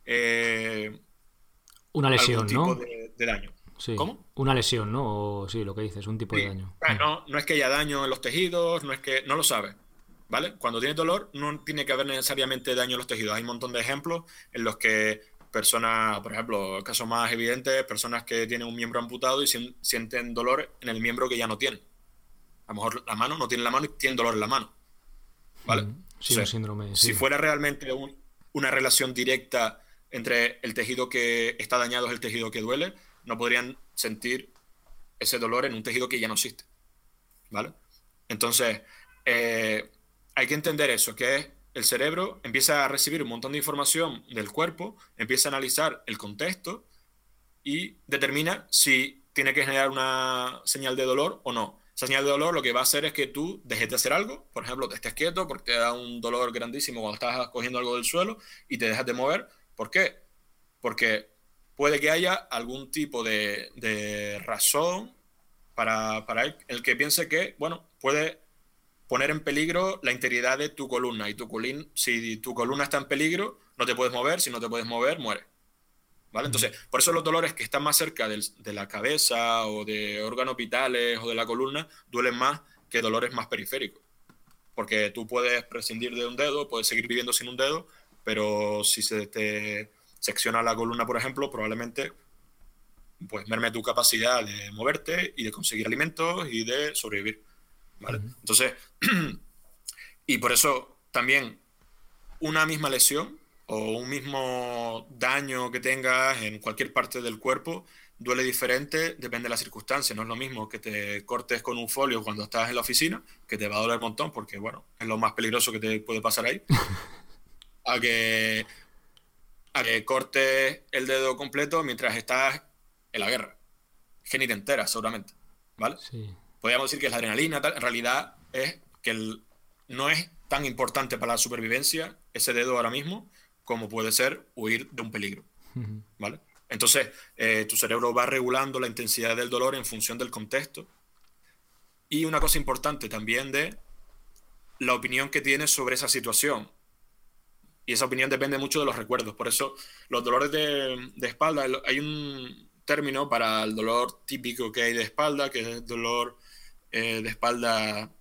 una lesión, algún tipo ¿no? de daño. Sí. ¿Cómo? Una lesión, ¿no? O, sí, lo que dices, un tipo de daño. No es que haya daño en los tejidos, no lo sabe, ¿vale? Cuando tienes dolor no tiene que haber necesariamente daño en los tejidos. Hay un montón de ejemplos en los que personas, por ejemplo, el caso más evidente, personas que tienen un miembro amputado y sienten dolor en el miembro que ya no tienen. A lo mejor la mano, no tienen la mano y tienen dolor en la mano, ¿vale? Sí, un síndrome. Si fuera realmente una relación directa entre el tejido que está dañado y el tejido que duele, no podrían sentir ese dolor en un tejido que ya no existe, ¿vale? Entonces, hay que entender eso, que el cerebro empieza a recibir un montón de información del cuerpo, empieza a analizar el contexto y determina si tiene que generar una señal de dolor o no. Esa señal de dolor lo que va a hacer es que tú dejes de hacer algo, por ejemplo, te estés quieto porque te da un dolor grandísimo cuando estás cogiendo algo del suelo y te dejas de mover. ¿Por qué? Porque puede que haya algún tipo de razón para el que piense que, bueno, puede poner en peligro la integridad de tu columna. Y si tu columna está en peligro, no te puedes mover. Si no te puedes mover, mueres. ¿Vale? Entonces, por eso los dolores que están más cerca de la cabeza o de órganos vitales o de la columna duelen más que dolores más periféricos. Porque tú puedes prescindir de un dedo, puedes seguir viviendo sin un dedo, pero si se te secciona la columna, por ejemplo, probablemente pues merme tu capacidad de moverte y de conseguir alimentos y de sobrevivir. ¿Vale? Entonces, y por eso también una misma lesión o un mismo daño que tengas en cualquier parte del cuerpo duele diferente, depende de la circunstancia. No es lo mismo que te cortes con un folio cuando estás en la oficina, que te va a doler un montón porque, bueno, es lo más peligroso que te puede pasar ahí, a que cortes el dedo completo mientras estás en la guerra. Es que ni te enteras, seguramente, ¿vale? Sí. Podríamos decir que es la adrenalina, tal. En realidad es que no es tan importante para la supervivencia ese dedo ahora mismo como puede ser huir de un peligro, ¿vale? Entonces, tu cerebro va regulando la intensidad del dolor en función del contexto. Y una cosa importante también de la opinión que tienes sobre esa situación. Y esa opinión depende mucho de los recuerdos. Por eso, los dolores de espalda, hay un término para el dolor típico que hay de espalda, que es el dolor de espalda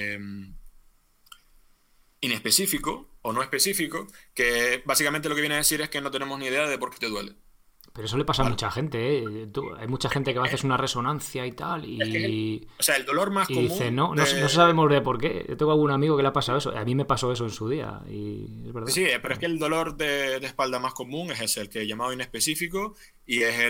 inespecífico o no específico, que básicamente lo que viene a decir es que no tenemos ni idea de por qué te duele. Pero eso le pasa a ¿Vale? mucha gente, ¿eh? Hay mucha gente que va a hacer una resonancia y tal Es que y, o sea, el dolor más y dice, común no sabemos de por qué. Yo tengo algún amigo que le ha pasado eso. A mí me pasó eso en su día y es Sí, verdad. sí, pero es que el dolor de espalda más común es ese, el que he llamado inespecífico, y es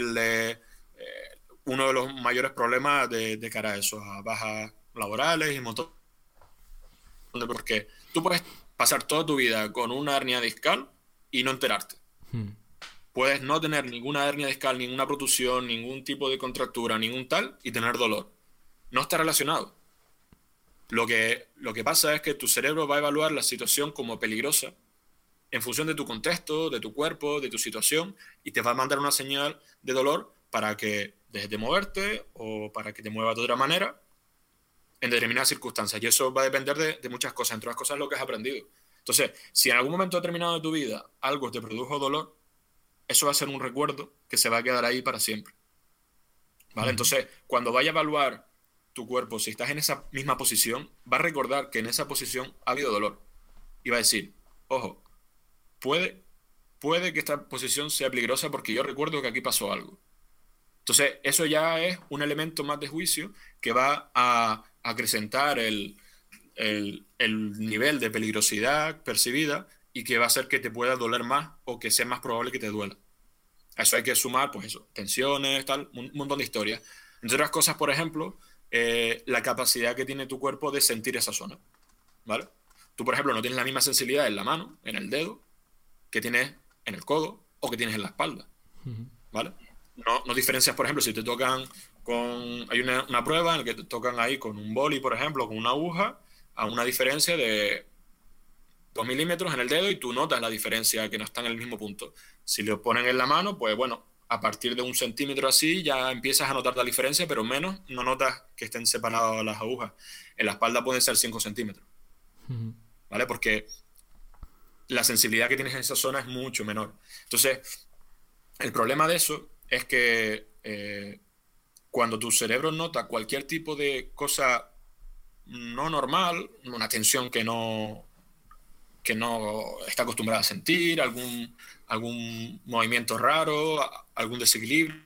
uno de los mayores problemas de cara a eso, a bajas laborales y un montón de... Porque tú puedes pasar toda tu vida con una hernia discal y no enterarte. Puedes no tener ninguna hernia discal, ninguna protusión, ningún tipo de contractura, ningún tal, y tener dolor. No está relacionado. Lo que pasa es que tu cerebro va a evaluar la situación como peligrosa en función de tu contexto, de tu cuerpo, de tu situación, y te va a mandar una señal de dolor para que dejes de moverte o para que te muevas de otra manera en determinadas circunstancias. Y eso va a depender de muchas cosas, entre otras cosas lo que has aprendido. Entonces, si en algún momento determinado de tu vida algo te produjo dolor, eso va a ser un recuerdo que se va a quedar ahí para siempre. ¿Vale? Entonces, cuando vaya a evaluar tu cuerpo, si estás en esa misma posición, va a recordar que en esa posición ha habido dolor. Y va a decir, ojo, puede que esta posición sea peligrosa porque yo recuerdo que aquí pasó algo. Entonces, eso ya es un elemento más de juicio que va a acrecentar el nivel de peligrosidad percibida y que va a hacer que te pueda doler más o que sea más probable que te duela. A eso hay que sumar, pues eso, tensiones, tal, un montón de historias. Entre otras cosas, por ejemplo, la capacidad que tiene tu cuerpo de sentir esa zona, ¿vale? Tú, por ejemplo, no tienes la misma sensibilidad en la mano, en el dedo, que tienes en el codo o que tienes en la espalda, ¿vale? No diferencias, por ejemplo, si te tocan con... Hay una prueba en la que te tocan ahí con un boli, por ejemplo, con una aguja, a una diferencia de 2 milímetros en el dedo y tú notas la diferencia, que no están en el mismo punto. Si lo ponen en la mano, pues bueno, a partir de 1 centímetro así ya empiezas a notar la diferencia, pero menos no notas que estén separadas las agujas. En la espalda pueden ser 5 centímetros, ¿vale? Porque la sensibilidad que tienes en esa zona es mucho menor. Entonces, el problema de eso es que cuando tu cerebro nota cualquier tipo de cosa no normal, una tensión que no está acostumbrada a sentir, algún movimiento raro, algún desequilibrio,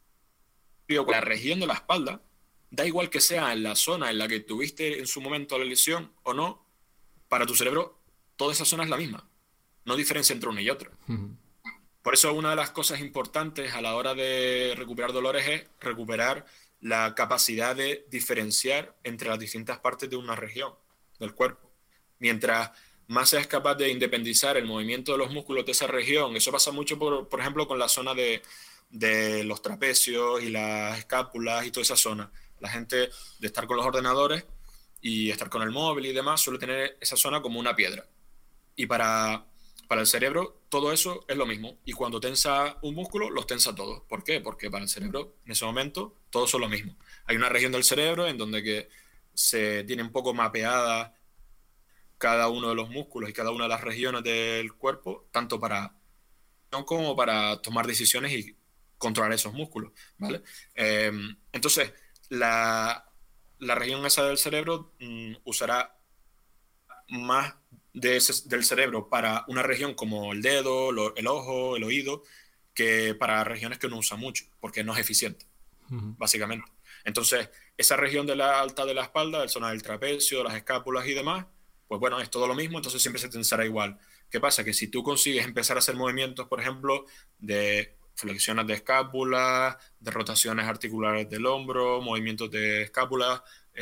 la región de la espalda, da igual que sea en la zona en la que tuviste en su momento la lesión o no, para tu cerebro toda esa zona es la misma. no diferencia entre uno y otro. Por eso una de las cosas importantes a la hora de recuperar dolores es recuperar la capacidad de diferenciar entre las distintas partes de una región del cuerpo. Mientras más seas capaz de independizar el movimiento de los músculos de esa región, eso pasa mucho, por ejemplo, con la zona de los trapecios y las escápulas y toda esa zona. La gente de estar con los ordenadores y estar con el móvil y demás suele tener esa zona como una piedra. Y para el cerebro todo eso es lo mismo. Y cuando tensa un músculo, los tensa todos. ¿Por qué? Porque para el cerebro en ese momento todos son lo mismo. Hay una región del cerebro en donde que se tiene un poco mapeada cada uno de los músculos y cada una de las regiones del cuerpo, tanto para como para tomar decisiones y controlar esos músculos, ¿vale? Entonces, la región esa del cerebro usará más del cerebro para una región como el dedo, el ojo, el oído, que para regiones que no usa mucho, porque no es eficiente, básicamente. Entonces, esa región de la alta de la espalda, la zona del trapecio, las escápulas y demás, pues bueno, es todo lo mismo, entonces siempre se tensará igual. ¿Qué pasa? Que si tú consigues empezar a hacer movimientos, por ejemplo, de flexiones de escápula, de rotaciones articulares del hombro, movimientos de escápula,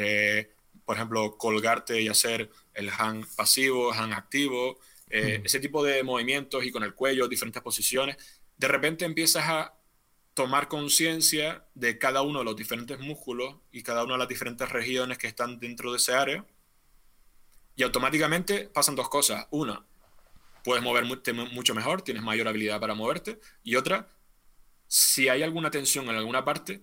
por ejemplo, colgarte y hacer el hand pasivo, hand activo, ese tipo de movimientos y con el cuello, diferentes posiciones, de repente empiezas a tomar conciencia de cada uno de los diferentes músculos y cada una de las diferentes regiones que están dentro de ese área, y automáticamente pasan dos cosas. Una, puedes moverte mucho mejor, tienes mayor habilidad para moverte, y otra, si hay alguna tensión en alguna parte,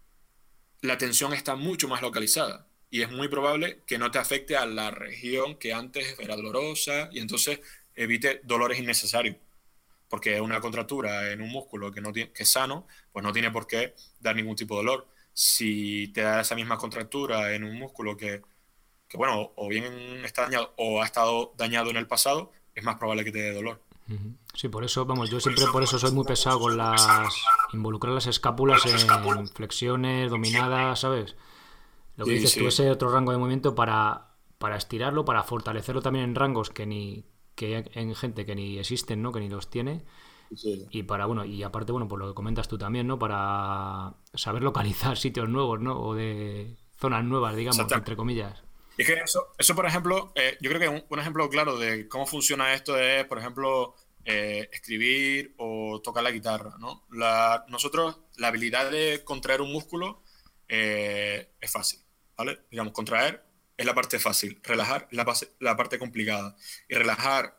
la tensión está mucho más localizada y es muy probable que no te afecte a la región que antes era dolorosa y entonces evite dolores innecesarios, porque una contractura en un músculo que es sano, pues no tiene por qué dar ningún tipo de dolor. Si te da esa misma contractura en un músculo que bueno, o bien está dañado o ha estado dañado en el pasado, es más probable que te dé dolor. Sí, por eso, vamos, yo siempre por eso soy muy pesado con involucrar las escápulas en flexiones, dominadas, ¿sabes? Lo que dices tú, ese otro rango de movimiento para estirarlo, para fortalecerlo también en rangos que hay en gente que ni existen, ¿no? Que ni los tiene. Sí. Y bueno, y aparte, bueno, por lo que comentas tú también, ¿no? Para saber localizar sitios nuevos, ¿no? O de zonas nuevas, digamos, entre comillas. Y es que eso por ejemplo, yo creo que un ejemplo claro de cómo funciona esto es, por ejemplo, escribir o tocar la guitarra, ¿no? Nosotros, la habilidad de contraer un músculo es fácil, ¿vale? Digamos, contraer es la parte fácil, relajar es la parte complicada. Y relajar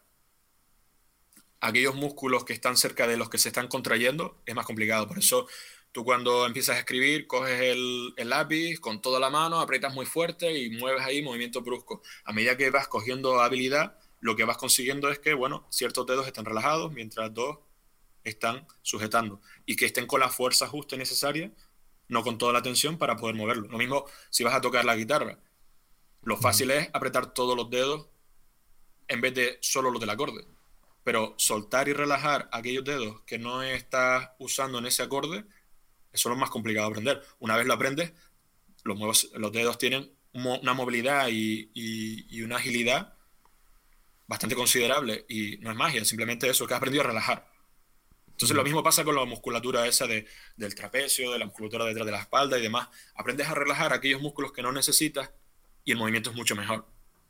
aquellos músculos que están cerca de los que se están contrayendo es más complicado. Por eso tú cuando empiezas a escribir, coges el lápiz con toda la mano, aprietas muy fuerte y mueves ahí movimientos bruscos. A medida que vas cogiendo habilidad, lo que vas consiguiendo es que, bueno, ciertos dedos están relajados mientras dos están sujetando y que estén con la fuerza justa y necesaria, no con toda la tensión para poder moverlo. Lo mismo si vas a tocar la guitarra. Lo fácil es apretar todos los dedos en vez de solo los del acorde. Pero soltar y relajar aquellos dedos que no estás usando en ese acorde, eso es lo más complicado de aprender. Una vez lo aprendes, los dedos tienen una movilidad y una agilidad bastante considerable. Y no es magia, simplemente eso, que has aprendido a relajar. Entonces lo mismo pasa con la musculatura esa del trapecio, de la musculatura detrás de la espalda y demás. Aprendes a relajar aquellos músculos que no necesitas y el movimiento es mucho mejor.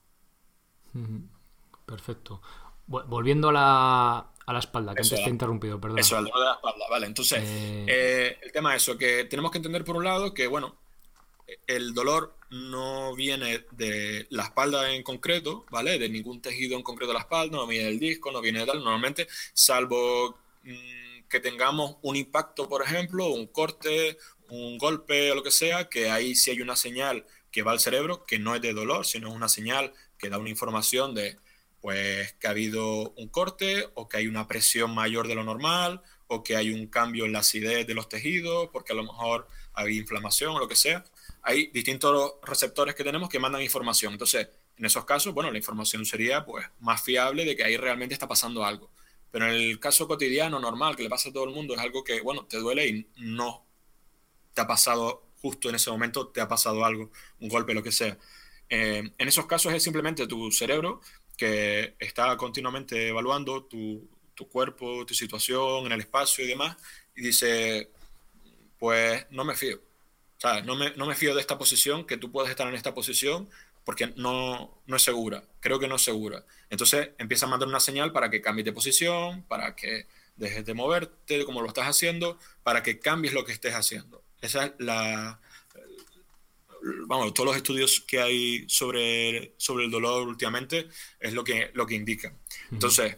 Perfecto. Volviendo a la espalda, que antes te he interrumpido, perdón. Eso, al dolor de la espalda, vale. Entonces, el tema es eso, que tenemos que entender por un lado que, bueno, el dolor no viene de la espalda en concreto, ¿vale? De ningún tejido en concreto de la espalda, no viene del disco, no viene de tal, normalmente, salvo que tengamos un impacto, por ejemplo, un corte, un golpe o lo que sea, que ahí sí hay una señal que va al cerebro, que no es de dolor, sino es una señal que da una información de pues que ha habido un corte o que hay una presión mayor de lo normal o que hay un cambio en la acidez de los tejidos porque a lo mejor hay inflamación o lo que sea. Hay distintos receptores que tenemos que mandan información. Entonces, en esos casos, bueno, la información sería pues más fiable de que ahí realmente está pasando algo. Pero en el caso cotidiano, normal, que le pasa a todo el mundo, es algo que, bueno, te duele y no te ha pasado justo en ese momento, te ha pasado algo, un golpe, lo que sea. En esos casos es simplemente tu cerebro que está continuamente evaluando tu cuerpo, tu situación en el espacio y demás, y dice, pues no me fío. O sea, no me fío de esta posición, que tú puedes estar en esta posición, porque no es segura. Creo que no es segura. Entonces empieza a mandar una señal para que cambies de posición, para que dejes de moverte como lo estás haciendo, para que cambies lo que estés haciendo. Esa es vamos, todos los estudios que hay sobre el dolor últimamente es lo que indican. Entonces,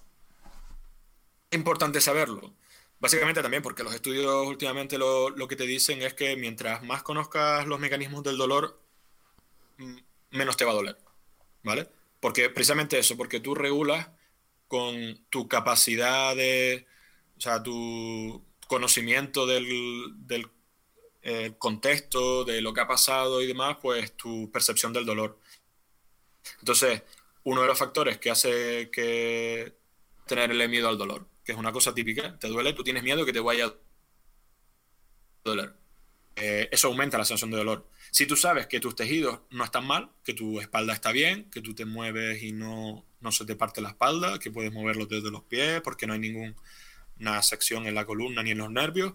es importante saberlo. Básicamente también porque los estudios últimamente lo que te dicen es que mientras más conozcas los mecanismos del dolor, menos te va a doler, ¿vale? Porque precisamente eso, porque tú regulas con tu capacidad o sea, tu conocimiento del contexto, de lo que ha pasado y demás, pues tu percepción del dolor. Entonces, uno de los factores que hace que tenerle miedo al dolor, que es una cosa típica, te duele, tú tienes miedo que te vaya a doler. Eso aumenta la sensación de dolor. Si tú sabes que tus tejidos no están mal, que tu espalda está bien, que tú te mueves y no se te parte la espalda, que puedes moverlo desde los pies porque no hay ninguna sección en la columna ni en los nervios,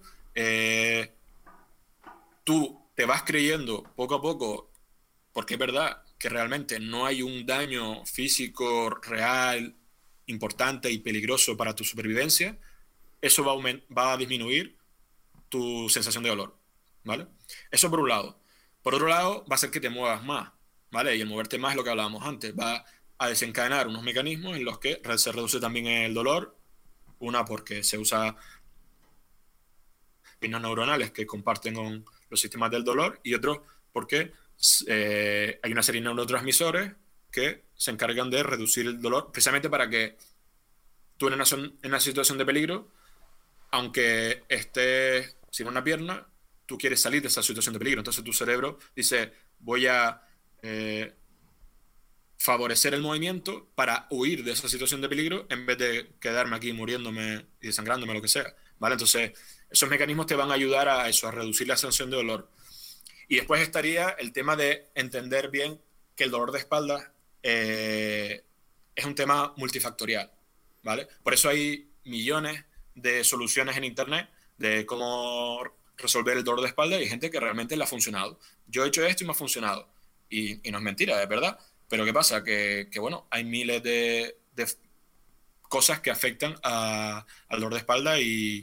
tú te vas creyendo poco a poco, porque es verdad que realmente no hay un daño físico real, importante y peligroso para tu supervivencia, eso va a disminuir tu sensación de dolor, ¿vale? Eso por un lado. Por otro lado, va a hacer que te muevas más, ¿vale? Y el moverte más es lo que hablábamos antes, va a desencadenar unos mecanismos en los que se reduce también el dolor, una porque se usa pinas neuronales que comparten con los sistemas del dolor y otro porque hay una serie de neurotransmisores que se encargan de reducir el dolor precisamente para que tú en una situación de peligro, aunque estés sin una pierna, tú quieres salir de esa situación de peligro. Entonces tu cerebro dice, voy a favorecer el movimiento para huir de esa situación de peligro en vez de quedarme aquí muriéndome y desangrándome, lo que sea, ¿vale? Entonces esos mecanismos te van a ayudar a eso, a reducir la sensación de dolor. Y después estaría el tema de entender bien que el dolor de espalda es un tema multifactorial, ¿vale? Por eso hay millones de soluciones en Internet de cómo resolver el dolor de espalda y hay gente que realmente le ha funcionado. Yo he hecho esto y me ha funcionado. Y no es mentira, es verdad. Pero ¿qué pasa? Que bueno, hay miles de cosas que afectan al dolor de espalda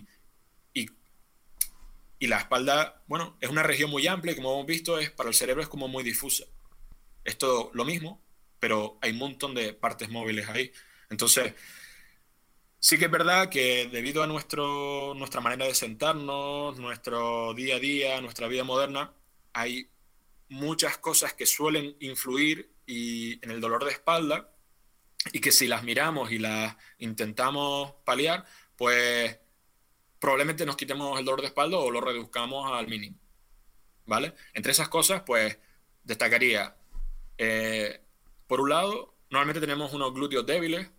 y la espalda, bueno, es una región muy amplia y como hemos visto, para el cerebro es como muy difusa. Es todo lo mismo, pero hay un montón de partes móviles ahí. Entonces, sí que es verdad que debido a nuestra manera de sentarnos, nuestro día a día, nuestra vida moderna, hay muchas cosas que suelen influir en el dolor de espalda y que si las miramos y las intentamos paliar, pues probablemente nos quitemos el dolor de espalda o lo reduzcamos al mínimo, ¿vale? Entre esas cosas, pues destacaría, por un lado, normalmente tenemos unos glúteos débiles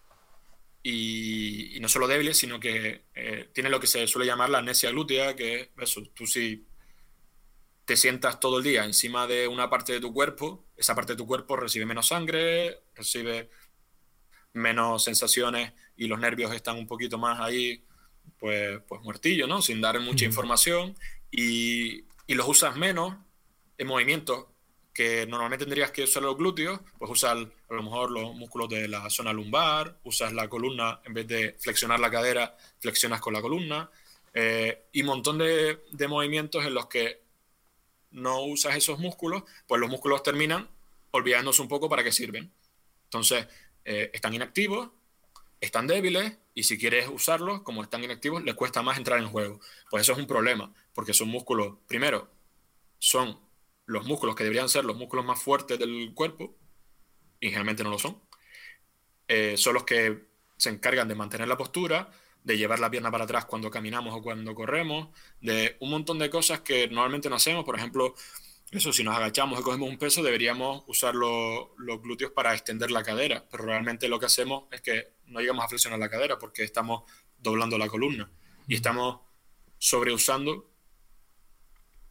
y no solo débiles, sino que tienen lo que se suele llamar la amnesia glútea, que es eso, tú si te sientas todo el día encima de una parte de tu cuerpo, esa parte de tu cuerpo recibe menos sangre, recibe menos sensaciones y los nervios están un poquito más ahí, pues muertillo, ¿no? Sin dar mucha información y los usas menos en movimientos que normalmente tendrías que usar los glúteos, pues usas a lo mejor los músculos de la zona lumbar, usas la columna, en vez de flexionar la cadera, flexionas con la columna, y un montón de movimientos en los que no usas esos músculos, pues los músculos terminan olvidándose un poco para qué sirven. Entonces, están inactivos, están débiles, y si quieres usarlos, como están inactivos, les cuesta más entrar en juego. Pues eso es un problema, porque son músculos, primero, son los músculos que deberían ser los músculos más fuertes del cuerpo, y generalmente no lo son. Son los que se encargan de mantener la postura, de llevar la pierna para atrás cuando caminamos o cuando corremos, de un montón de cosas que normalmente no hacemos. Por ejemplo, eso, si nos agachamos y cogemos un peso, deberíamos usar los glúteos para extender la cadera, pero realmente lo que hacemos es que no llegamos a flexionar la cadera porque estamos doblando la columna y estamos sobreusando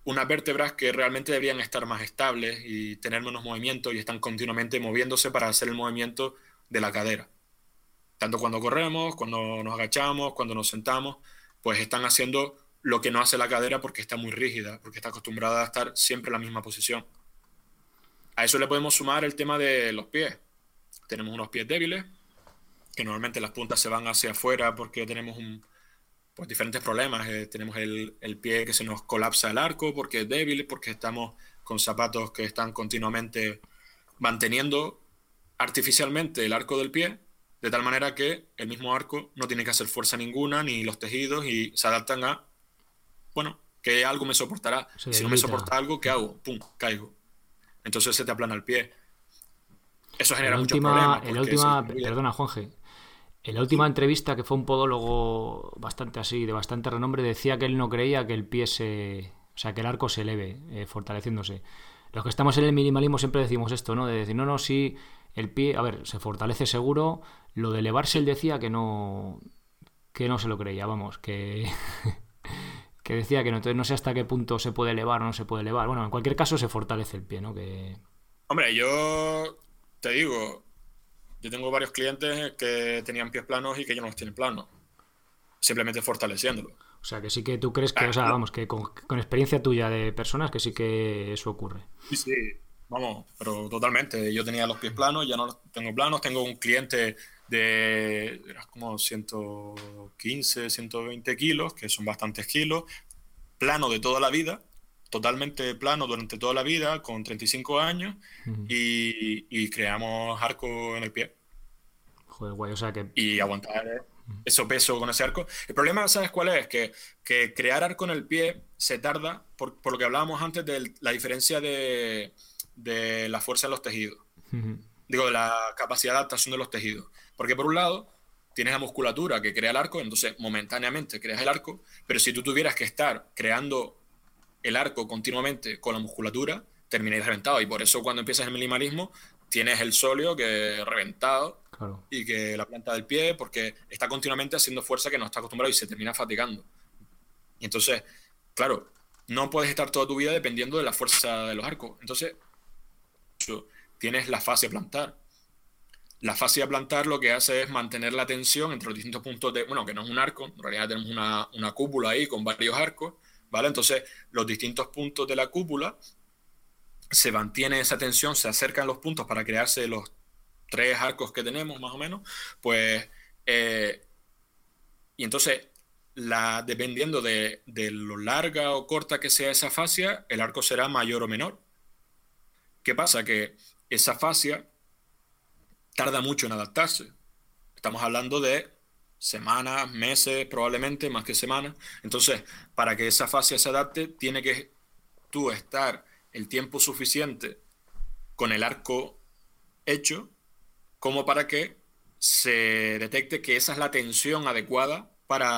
unas vértebras que realmente deberían estar más estables y tener menos movimiento y están continuamente moviéndose para hacer el movimiento de la cadera. Tanto cuando corremos, cuando nos agachamos, cuando nos sentamos, pues están haciendo lo que no hace la cadera porque está muy rígida, porque está acostumbrada a estar siempre en la misma posición. A eso le podemos sumar el tema de los pies. Tenemos unos pies débiles, que normalmente las puntas se van hacia afuera porque tenemos pues diferentes problemas. Tenemos el pie que se nos colapsa el arco porque es débil, porque estamos con zapatos que están continuamente manteniendo artificialmente el arco del pie, de tal manera que el mismo arco no tiene que hacer fuerza ninguna, ni los tejidos, y se adaptan a, bueno, que algo me soportará. Se Si no me debilita. soporta algo, ¿qué hago? ¡Pum! Caigo. Entonces se te aplana el pie. Eso En genera la muchos última, problemas en la porque se última, distribuye. perdona, Juanje, en la última entrevista que fue un podólogo bastante así, de bastante renombre, decía que él no creía que el pie o sea, que el arco se eleve, fortaleciéndose. Los que estamos en el minimalismo siempre decimos esto, ¿no? De decir, no, sí, el pie, a ver, se fortalece seguro. Lo de elevarse él decía que no se lo creía, vamos, que decía que no. Entonces no sé hasta qué punto se puede elevar o no se puede elevar. Bueno, en cualquier caso se fortalece el pie, ¿no? Hombre, yo te digo, yo tengo varios clientes que tenían pies planos y que ya no los tienen planos, simplemente fortaleciéndolo. O sea, que sí que tú crees que, o Ah, sea, vamos, que con experiencia tuya de personas que sí que eso ocurre. sí, sí, vamos, pero totalmente. Yo tenía los pies planos, ya no los tengo planos. Tengo un cliente de era como 115, 120 kilos, que son bastantes kilos, plano de toda la vida, totalmente plano durante toda la vida, con 35 años, Ujú. y creamos arco en el pie. Joder, guay, o sea que... Y aguantar ese peso con ese arco. El problema, ¿sabes cuál es? Que crear arco en el pie se tarda, por lo que hablábamos antes de la diferencia de la fuerza en los tejidos. Ujú. Digo, de la capacidad de adaptación de los tejidos. Porque por un lado, tienes la musculatura que crea el arco, entonces momentáneamente creas el arco, pero si tú tuvieras que estar creando el arco continuamente con la musculatura, terminarías reventado. Y por eso cuando empiezas el minimalismo, tienes el sóleo que reventado Claro. y que la planta del pie, porque está continuamente haciendo fuerza que no está acostumbrado y se termina fatigando. Y entonces, claro, no puedes estar toda tu vida dependiendo de la fuerza de los arcos. Entonces, tienes la fascia plantar. La fascia plantar lo que hace es mantener la tensión entre los distintos puntos de, bueno, que no es un arco, en realidad tenemos una cúpula ahí con varios arcos, ¿vale? Entonces, los distintos puntos de la cúpula se mantiene esa tensión, se acercan los puntos para crearse los tres arcos que tenemos, más o menos, pues, y entonces, dependiendo de lo larga o corta que sea esa fascia, el arco será mayor o menor. ¿Qué pasa? Que esa fascia tarda mucho en adaptarse. Estamos hablando de semanas, meses, probablemente más que semanas. Entonces, para que esa fascia se adapte, tiene que tú estar el tiempo suficiente con el arco hecho como para que se detecte que esa es la tensión adecuada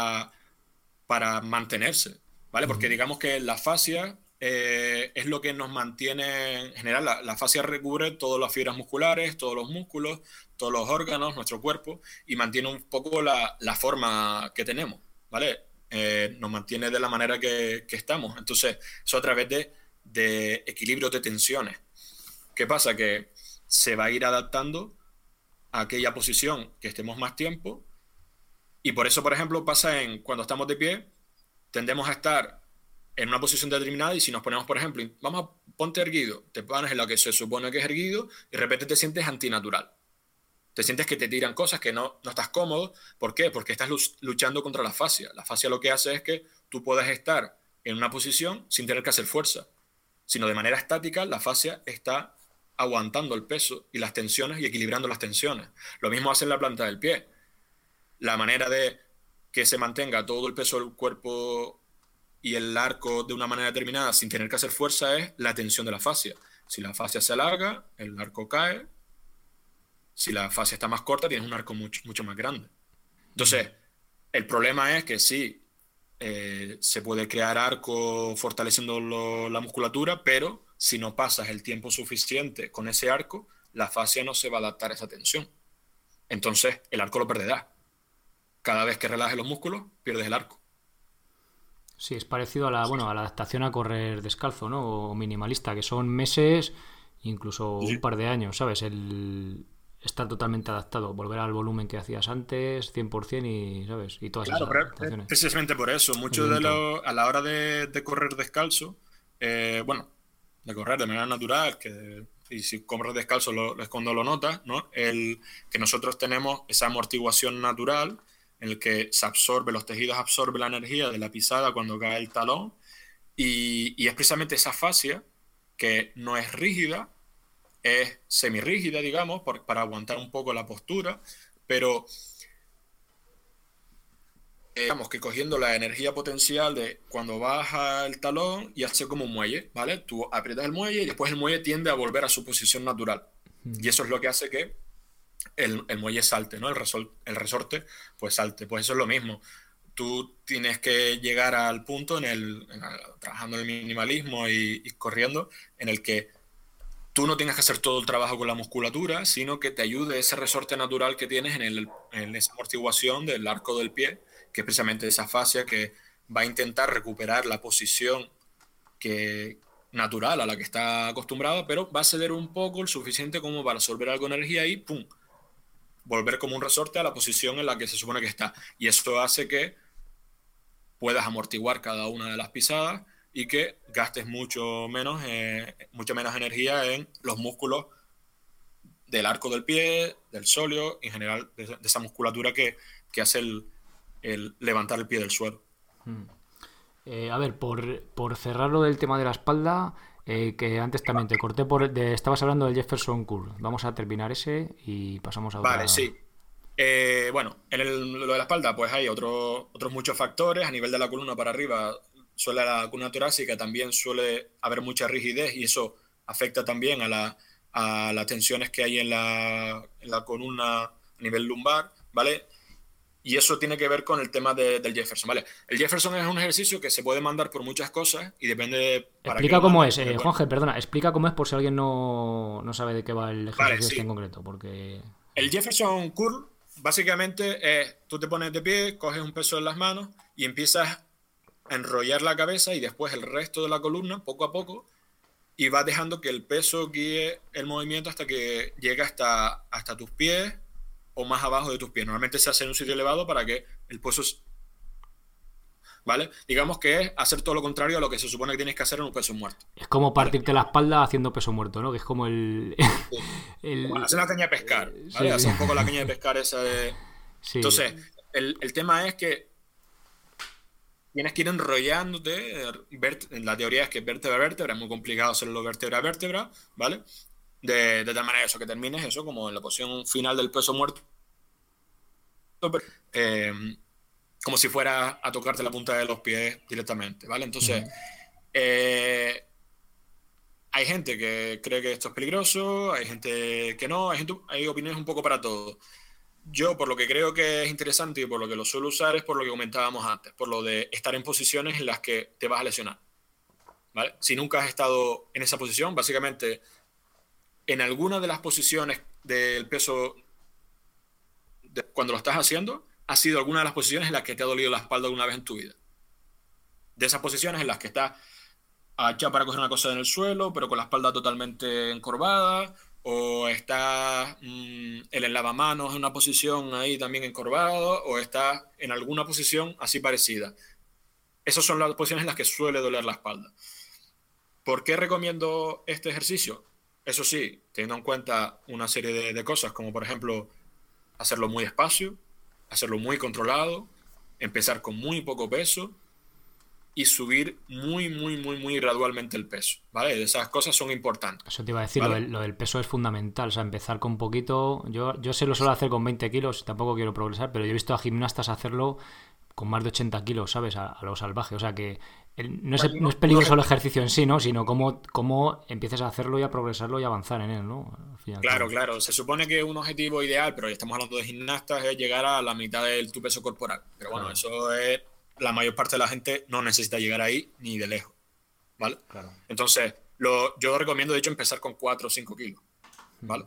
para mantenerse, ¿vale? Porque Ujú. digamos que la fascia es lo que nos mantiene, en general, la fascia recubre todas las fibras musculares, todos los músculos, todos los órganos, nuestro cuerpo, y mantiene un poco la forma que tenemos, ¿vale? Nos mantiene de la manera que estamos. Entonces, eso a través de equilibrio de tensiones. ¿Qué pasa? Que se va a ir adaptando a aquella posición que estemos más tiempo, y por eso, por ejemplo, pasa cuando estamos de pie, tendemos a estar en una posición determinada, y si nos ponemos, por ejemplo, vamos a ponte erguido, te pones en la que se supone que es erguido y de repente te sientes antinatural. Te sientes que te tiran cosas, que no estás cómodo. ¿Por qué? Porque estás luchando contra la fascia. La fascia lo que hace es que tú puedas estar en una posición sin tener que hacer fuerza, sino de manera estática la fascia está aguantando el peso y las tensiones y equilibrando las tensiones. Lo mismo hace en la planta del pie. La manera de que se mantenga todo el peso del cuerpo y el arco de una manera determinada sin tener que hacer fuerza es la tensión de la fascia. Si la fascia se alarga, el arco cae. Si la fascia está más corta, tienes un arco mucho más grande. Entonces, el problema es que sí, se puede crear arco fortaleciendo la musculatura, pero si no pasas el tiempo suficiente con ese arco, la fascia no se va a adaptar a esa tensión. Entonces, el arco lo perderá. Cada vez que relajes los músculos, pierdes el arco. Sí, es parecido a la, bueno, a la adaptación a correr descalzo, ¿no? O minimalista, que son meses, incluso un Sí. par de años, ¿sabes? El estar totalmente adaptado, volver al volumen que hacías antes, 100% y, ¿sabes? Y todas esas Claro, pero es adaptaciones. precisamente por eso. Es Mucho lento. a la hora de correr descalzo, bueno, de correr de manera natural, y si corres descalzo es cuando lo notas, ¿no? Que nosotros tenemos esa amortiguación natural en el que se absorbe, los tejidos absorben la energía de la pisada cuando cae el talón, y es precisamente esa fascia que no es rígida, es semirrígida, digamos, para aguantar un poco la postura, pero digamos que cogiendo la energía potencial de cuando baja el talón y hace como un muelle, ¿vale? Tú aprietas el muelle y después el muelle tiende a volver a su posición natural. Y eso es lo que hace que el muelle salte, ¿no? El resorte, pues salte. Pues eso es lo mismo. Tú tienes que llegar al punto trabajando en el minimalismo y corriendo, en el que tú no tengas que hacer todo el trabajo con la musculatura, sino que te ayude ese resorte natural que tienes en esa amortiguación del arco del pie, que es precisamente esa fascia que va a intentar recuperar la posición natural a la que está acostumbrada, pero va a ceder un poco, el suficiente como para absorber algo de energía y ¡pum! Volver como un resorte a la posición en la que se supone que está. Y esto hace que puedas amortiguar cada una de las pisadas y que gastes mucha menos energía en los músculos del arco del pie, del sóleo, en general de esa musculatura que hace el levantar el pie del suelo. A ver, por cerrar lo del tema de la espalda, que antes también te corté estabas hablando del Jefferson Curl. Vamos a terminar ese y pasamos a Vale, otra. sí. Bueno, lo de la espalda, pues hay otros muchos factores. A nivel de la columna para arriba, la columna torácica también suele haber mucha rigidez y eso afecta también a las tensiones que hay en la columna a nivel lumbar, ¿vale? Y eso tiene que ver con el tema del Jefferson, ¿vale? El Jefferson es un ejercicio que se puede mandar por muchas cosas y depende de para qué Explica lo cómo mandes, es, porque bueno, Juanje, perdona, explica cómo es por si alguien no sabe de qué va el vale, ejercicio este en sí. concreto, porque... El Jefferson Curl básicamente es, tú te pones de pie, coges un peso en las manos y empiezas a enrollar la cabeza y después el resto de la columna, poco a poco, y vas dejando que el peso guíe el movimiento hasta que llega hasta tus pies o más abajo de tus pies. Normalmente se hace en un sitio elevado para que el peso, ¿vale? Digamos que es hacer todo lo contrario a lo que se supone que tienes que hacer en un peso muerto, Es como ¿vale? partirte la espalda haciendo peso muerto, ¿no? Que es como el... Sí. Como el hacer una caña de pescar, ¿vale? sí, Hacer un poco la caña de pescar esa de... sí. Entonces, el tema es que tienes que ir enrollándote. La teoría es que vértebra a vértebra, es muy complicado hacerlo vértebra a vértebra, ¿vale? De tal manera eso, que termines eso como en la posición final del peso muerto, pero, eh, como si fuera a tocarte la punta de los pies directamente, ¿vale? Entonces, eh, hay gente que cree que esto es peligroso, hay gente que no, hay opiniones un poco para todo. Yo, por lo que creo que es interesante y por lo que lo suelo usar, es por lo que comentábamos antes, por lo de estar en posiciones en las que te vas a lesionar, ¿vale? Si nunca has estado en esa posición, básicamente en alguna de las posiciones del peso cuando lo estás haciendo, ha sido alguna de las posiciones en las que te ha dolido la espalda alguna vez en tu vida. De esas posiciones en las que estás agachado para coger una cosa en el suelo, pero con la espalda totalmente encorvada, o estás en el lavamanos en una posición ahí también encorvado, o estás en alguna posición así parecida. Esas son las posiciones en las que suele doler la espalda. ¿Por qué recomiendo este ejercicio? Eso sí, teniendo en cuenta una serie de cosas, como por ejemplo hacerlo muy despacio, hacerlo muy controlado, empezar con muy poco peso y subir muy, muy, muy, muy gradualmente el peso, ¿vale? Esas cosas son importantes, Eso te iba a decir, ¿vale? lo del peso es fundamental, o sea, empezar con poquito. Yo sé lo suelo hacer con 20 kilos, tampoco quiero progresar, pero yo he visto a gimnastas hacerlo con más de 80 kilos, ¿sabes? A lo salvaje, o sea que Pues no es un peligroso el objetivo. ejercicio en sí, ¿no? Sino cómo empiezas a hacerlo y a progresarlo y avanzar en él, ¿no? Al fin y al Claro, cabo. claro. Se supone que un objetivo ideal, pero ya estamos hablando de gimnastas, es llegar a la mitad de tu peso corporal. Pero bueno, Claro, eso es... La mayor parte de la gente no necesita llegar ahí ni de lejos, ¿vale? claro. Entonces, yo recomiendo, de hecho, empezar con 4 o 5 kilos, ¿vale?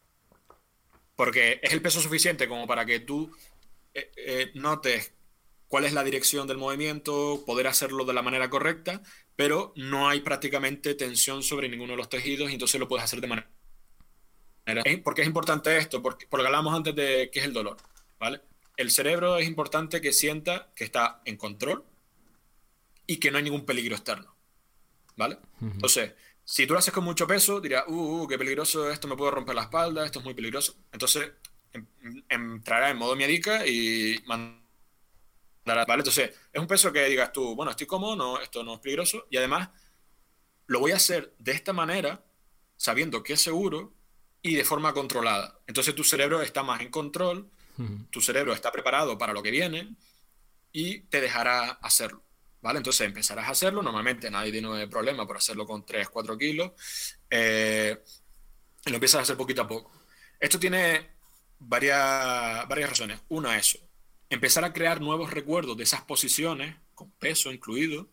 Porque es el peso suficiente como para que tú notes cuál es la dirección del movimiento, poder hacerlo de la manera correcta, pero no hay prácticamente tensión sobre ninguno de los tejidos y entonces lo puedes hacer de manera... ¿Por qué es importante esto? Porque hablamos antes de qué es el dolor, ¿vale? El cerebro es importante que sienta que está en control y que no hay ningún peligro externo, ¿vale? Entonces, si tú lo haces con mucho peso, dirás, qué peligroso, esto me puede romper la espalda, esto es muy peligroso. Entonces, entrará en modo miedica y mandará, ¿vale? Entonces, es un peso que digas tú, bueno, estoy cómodo, no, esto no es peligroso, y además lo voy a hacer de esta manera, sabiendo que es seguro y de forma controlada. Entonces, tu cerebro está más en control, tu cerebro está preparado para lo que viene y te dejará hacerlo, ¿vale? Entonces empezarás a hacerlo, normalmente nadie tiene problema por hacerlo con 3, 4 kilos, y lo empiezas a hacer poquito a poco. Esto tiene varias razones. Una, eso, empezar a crear nuevos recuerdos de esas posiciones, con peso incluido,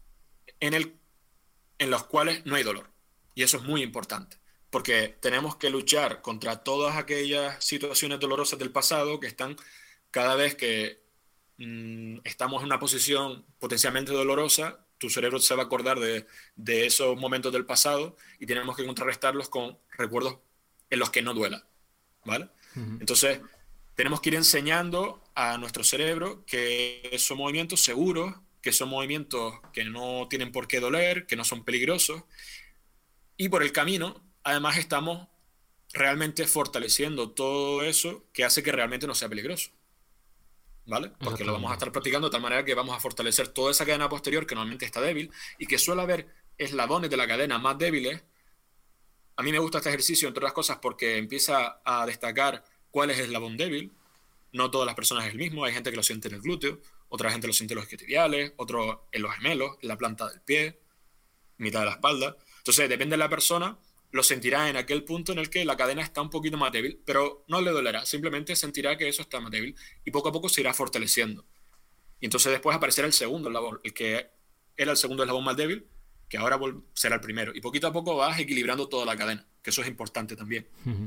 en los cuales no hay dolor. Y eso es muy importante, porque tenemos que luchar contra todas aquellas situaciones dolorosas del pasado que están cada vez que estamos en una posición potencialmente dolorosa, tu cerebro se va a acordar de esos momentos del pasado y tenemos que contrarrestarlos con recuerdos en los que no duela, ¿vale? Entonces, tenemos que ir enseñando a nuestro cerebro que son movimientos seguros, que son movimientos que no tienen por qué doler, que no son peligrosos, y por el camino, además, estamos realmente fortaleciendo todo eso que hace que realmente no sea peligroso, ¿vale? Porque lo vamos a estar practicando de tal manera que vamos a fortalecer toda esa cadena posterior que normalmente está débil y que suele haber eslabones de la cadena más débiles. A mí me gusta este ejercicio, entre otras cosas, porque empieza a destacar cuál es el eslabón débil. No todas las personas es el mismo. Hay gente que lo siente en el glúteo, otra gente lo siente en los isquiotibiales, otro en los gemelos, en la planta del pie, mitad de la espalda. Entonces, depende de la persona, lo sentirá en aquel punto en el que la cadena está un poquito más débil, pero no le dolerá, simplemente sentirá que eso está más débil y poco a poco se irá fortaleciendo. Y entonces después aparecerá el segundo eslabón, el que era el segundo eslabón más débil, que ahora será el primero. Y poquito a poco vas equilibrando toda la cadena, que eso es importante también.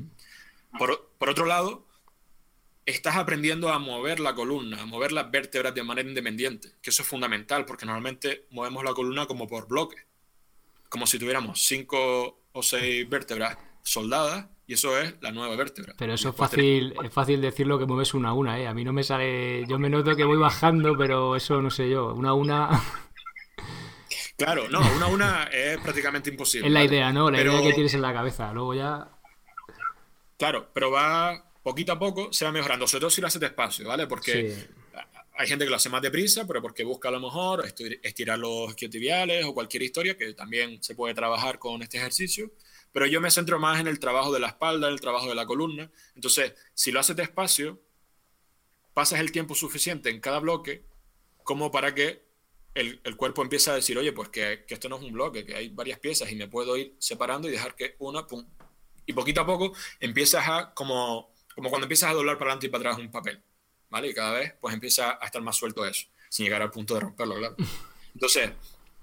Por otro lado, estás aprendiendo a mover la columna, a mover las vértebras de manera independiente, que eso es fundamental, porque normalmente movemos la columna como por bloques, como si tuviéramos 5 o 6 vértebras soldadas, y eso es la nueva vértebra. Pero eso es fácil decirlo que mueves una a una, ¿eh? A mí no me sale... Yo me noto que voy bajando, pero eso no sé yo, una a una... Claro, no, una a una es prácticamente imposible. Es la idea, ¿no? La idea que tienes en la cabeza, luego ya... Claro, pero va poquito a poco, se va mejorando, sobre todo si lo haces despacio, ¿vale? Porque sí, hay gente que lo hace más deprisa, pero porque busca a lo mejor estirar los isquiotibiales o cualquier historia, que también se puede trabajar con este ejercicio. Pero yo me centro más en el trabajo de la espalda, en el trabajo de la columna. Entonces, si lo haces despacio, pasas el tiempo suficiente en cada bloque como para que el cuerpo empiece a decir, oye, pues que esto no es un bloque, que hay varias piezas y me puedo ir separando y dejar que una, pum. Y poquito a poco empiezas a, como cuando empiezas a doblar para adelante y para atrás un papel, ¿vale? Y cada vez pues empieza a estar más suelto eso, sin llegar al punto de romperlo, claro. Entonces,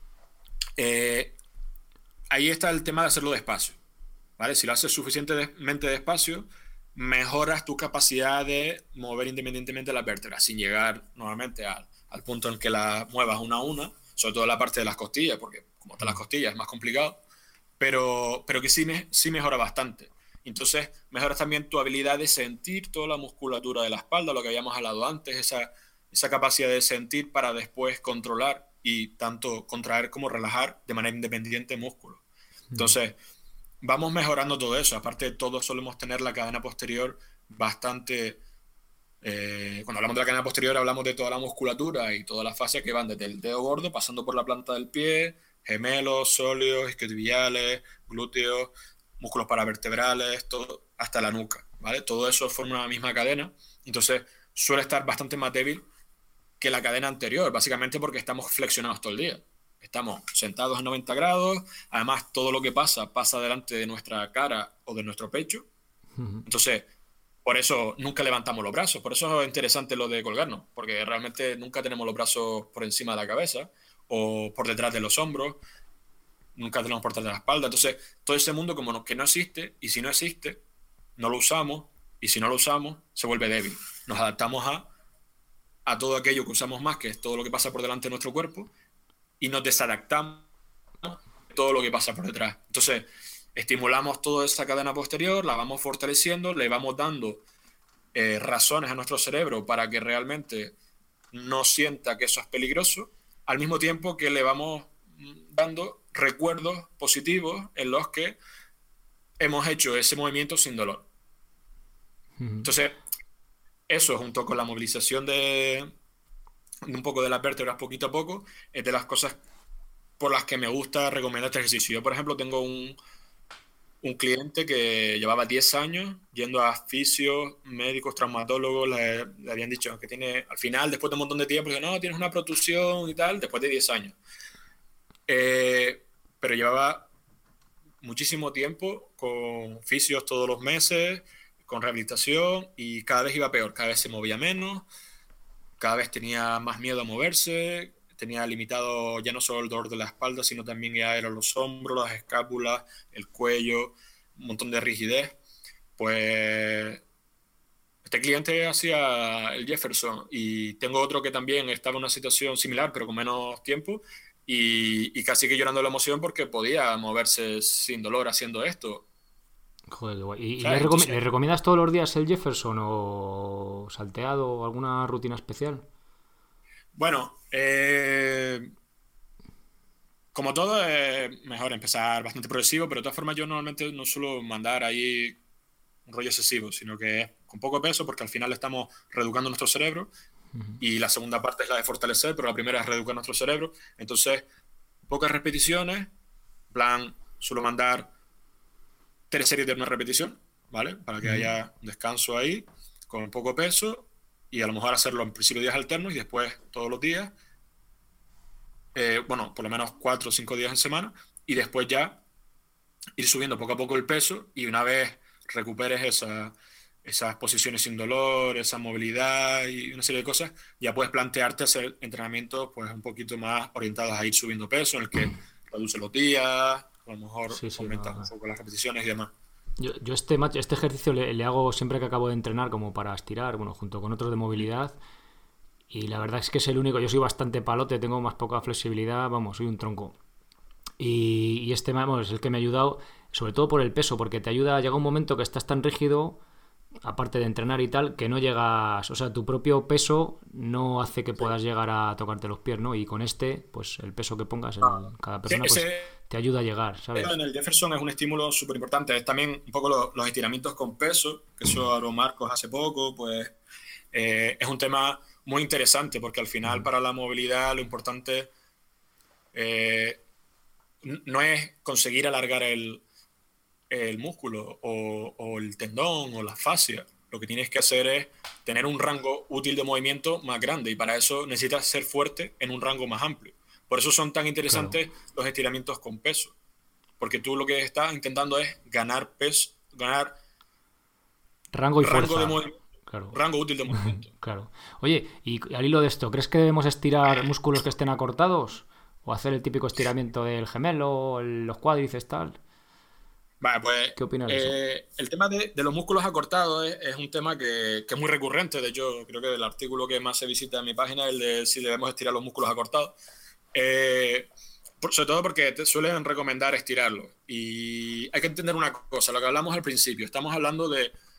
ahí está el tema de hacerlo despacio, ¿vale? Si lo haces suficientemente despacio, mejoras tu capacidad de mover independientemente las vértebras, sin llegar nuevamente al punto en que la muevas una a una, sobre todo la parte de las costillas, porque como están las costillas es más complicado, pero que sí mejora bastante. Entonces, mejoras también tu habilidad de sentir toda la musculatura de la espalda, lo que habíamos hablado antes, esa capacidad de sentir para después controlar y tanto contraer como relajar de manera independiente músculos. Entonces, vamos mejorando todo eso. Aparte, todos solemos tener la cadena posterior bastante... cuando hablamos de la cadena posterior hablamos de toda la musculatura y todas las fases que van desde el dedo gordo, pasando por la planta del pie, gemelos, sóleos, isquiotibiales, glúteos, músculos paravertebrales, todo, hasta la nuca, ¿vale? Todo eso forma una misma cadena. Entonces, suele estar bastante más débil que la cadena anterior, básicamente porque estamos flexionados todo el día. Estamos sentados a 90 grados, además todo lo que pasa delante de nuestra cara o de nuestro pecho. Entonces, por eso nunca levantamos los brazos. Por eso es interesante lo de colgarnos, porque realmente nunca tenemos los brazos por encima de la cabeza o por detrás de los hombros, nunca tenemos por detrás de la espalda. Entonces, todo ese mundo como que no existe, y si no existe, no lo usamos, y si no lo usamos, se vuelve débil. Nos adaptamos a a todo aquello que usamos más, que es todo lo que pasa por delante de nuestro cuerpo, y nos desadaptamos a todo lo que pasa por detrás. Entonces, estimulamos toda esa cadena posterior, la vamos fortaleciendo, le vamos dando razones a nuestro cerebro para que realmente no sienta que eso es peligroso, al mismo tiempo que le vamos dando recuerdos positivos en los que hemos hecho ese movimiento sin dolor. Entonces, eso junto con la movilización de un poco de las vértebras poquito a poco, es de las cosas por las que me gusta recomendar este ejercicio. Yo, por ejemplo, tengo un cliente que llevaba 10 años yendo a fisios, médicos, traumatólogos, le habían dicho que tiene, al final, después de un montón de tiempo, dice, no, tienes una protusión y tal, después de 10 años. Pero llevaba muchísimo tiempo con fisios todos los meses, con rehabilitación, y cada vez iba peor, cada vez se movía menos, cada vez tenía más miedo a moverse, tenía limitado ya no solo el dolor de la espalda, sino también ya eran los hombros, las escápulas, el cuello, un montón de rigidez. Pues este cliente hacía el Jefferson, y tengo otro que también estaba en una situación similar, pero con menos tiempo, y casi que llorando de la emoción porque podía moverse sin dolor haciendo esto. Joder, qué guay. ¿Y ¿Sabes? Entonces, le recomiendas todos los días el Jefferson o salteado o alguna rutina especial? bueno, como todo, es mejor empezar bastante progresivo, pero de todas formas yo normalmente no suelo mandar ahí un rollo excesivo, sino que es con poco peso, porque al final estamos reeducando nuestro cerebro, y la segunda parte es la de fortalecer, pero la primera es reeducar nuestro cerebro. Entonces, pocas repeticiones, en plan, suelo mandar 3 series de una repetición, ¿vale? Para que haya un descanso ahí, con poco peso, y a lo mejor hacerlo en principio días alternos y después todos los días. Bueno, por lo menos 4 o 5 días en semana, y después ya ir subiendo poco a poco el peso, y una vez recuperes esas posiciones sin dolor, esa movilidad y una serie de cosas, ya puedes plantearte hacer entrenamientos pues un poquito más orientados a ir subiendo peso, en el que reduce los días, a lo mejor Sí, sí, aumentas no. un poco las repeticiones y demás. Yo este ejercicio le hago siempre que acabo de entrenar como para estirar, bueno, junto con otros de movilidad. Y la verdad es que es el único, yo soy bastante palote, tengo más poca flexibilidad, vamos, soy un tronco. Y este, vamos, es el que me ha ayudado, sobre todo por el peso, porque te ayuda, llega un momento que estás tan rígido, aparte de entrenar y tal, que no llegas, o sea, tu propio peso no hace que Sí. puedas llegar a tocarte los pies, ¿no? Y con este, pues el peso que pongas en Ah, cada sí, persona, pues ese te ayuda a llegar, ¿sabes? en el Jefferson es un estímulo súper importante. Es también un poco los estiramientos con peso, que eso habló Marcos hace poco, pues es un tema muy interesante, porque al final para la movilidad lo importante eh, no es conseguir alargar el músculo o el tendón o la fascia. Lo que tienes que hacer es tener un rango útil de movimiento más grande, y para eso necesitas ser fuerte en un rango más amplio. Por eso son tan Claro. interesantes los estiramientos con peso, porque tú lo que estás intentando es ganar peso, ganar Rango y rango de fuerza, movimiento, claro. rango útil de movimiento. Claro. Oye, y al hilo de esto, ¿crees que debemos estirar músculos que estén acortados? ¿O hacer el típico estiramiento del gemelo, los cuádriceps, tal? Vale, pues ¿Qué opinas de eso? el tema de los músculos acortados es un tema que es muy recurrente. De hecho, creo que el artículo que más se visita en mi página es el de si debemos estirar los músculos acortados. Eh, sobre todo porque te suelen recomendar estirarlo. Y hay que entender una cosa, lo que hablamos al principio. Estamos hablando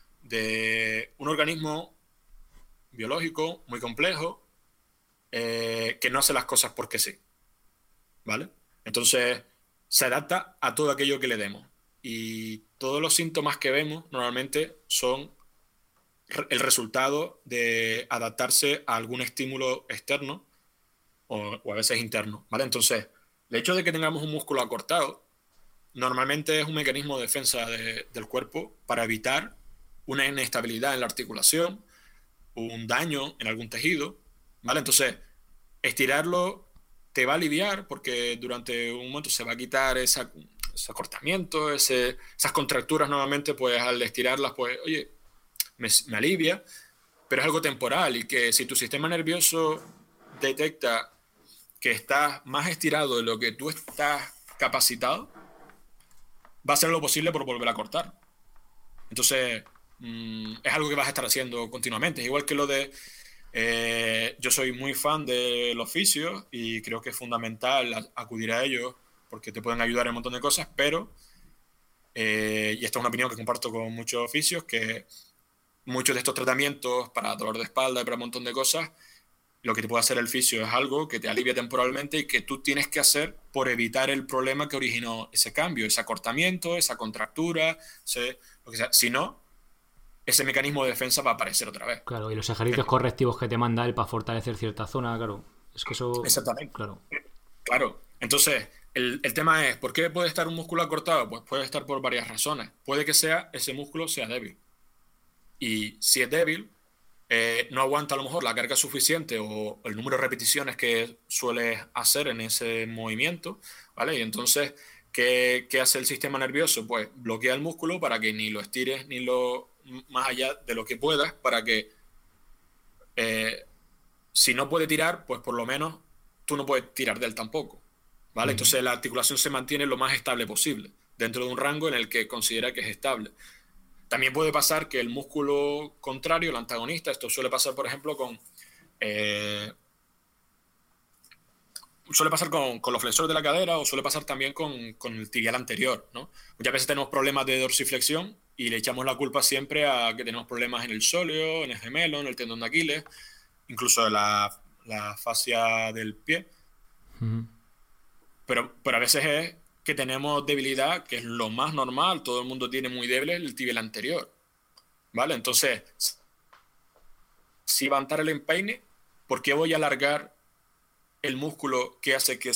de un organismo biológico muy complejo, que no hace las cosas porque sí, ¿vale? Entonces, se adapta a todo aquello que le demos. Y todos los síntomas que vemos normalmente son el resultado de adaptarse a algún estímulo externo o a veces interno, ¿vale? Entonces, el hecho de que tengamos un músculo acortado normalmente es un mecanismo de defensa del cuerpo para evitar una inestabilidad en la articulación, un daño en algún tejido, ¿vale? Entonces, estirarlo te va a aliviar, porque durante un momento se va a quitar ese acortamiento, esas contracturas nuevamente, pues al estirarlas, pues, oye, me alivia, pero es algo temporal, y que si tu sistema nervioso detecta que estás más estirado de lo que tú estás capacitado, va a hacer lo posible por volver a cortar. Entonces, es algo que vas a estar haciendo continuamente. Es igual que lo de Yo soy muy fan de los fisios y creo que es fundamental acudir a ellos porque te pueden ayudar en un montón de cosas, pero, y esta es una opinión que comparto con muchos fisios, que muchos de estos tratamientos para dolor de espalda y para un montón de cosas, lo que te puede hacer el fisio es algo que te alivia temporalmente y que tú tienes que hacer por evitar el problema que originó ese cambio, ese acortamiento, esa contractura, lo que sea. Si no, ese mecanismo de defensa va a aparecer otra vez. Claro, y los ejercicios correctivos que te manda él para fortalecer cierta zona, claro. Es que eso, Exactamente. claro. Claro. Entonces, el tema es, ¿por qué puede estar un músculo acortado? Pues puede estar por varias razones. Puede que ese músculo sea débil. Y si es débil, no aguanta a lo mejor la carga suficiente o el número de repeticiones que suele hacer en ese movimiento, ¿vale? Y entonces, ¿qué hace el sistema nervioso? Pues bloquea el músculo para que ni lo estires ni lo más allá de lo que puedas, para que si no puede tirar, pues por lo menos tú no puedes tirar de él tampoco, ¿vale? Entonces la articulación se mantiene lo más estable posible, dentro de un rango en el que considera que es estable. También puede pasar que el músculo contrario, el antagonista, esto suele pasar, por ejemplo, suele pasar con los flexores de la cadera o suele pasar también con el tibial anterior, ¿no? Muchas veces tenemos problemas de dorsiflexión y le echamos la culpa siempre a que tenemos problemas en el sóleo, en el gemelo, en el tendón de Aquiles, incluso en la fascia del pie. Pero a veces es que tenemos debilidad, que es lo más normal, todo el mundo tiene muy débil el tibial anterior, ¿vale? Entonces, si levantar el empeine, ¿por qué voy a alargar el músculo que hace que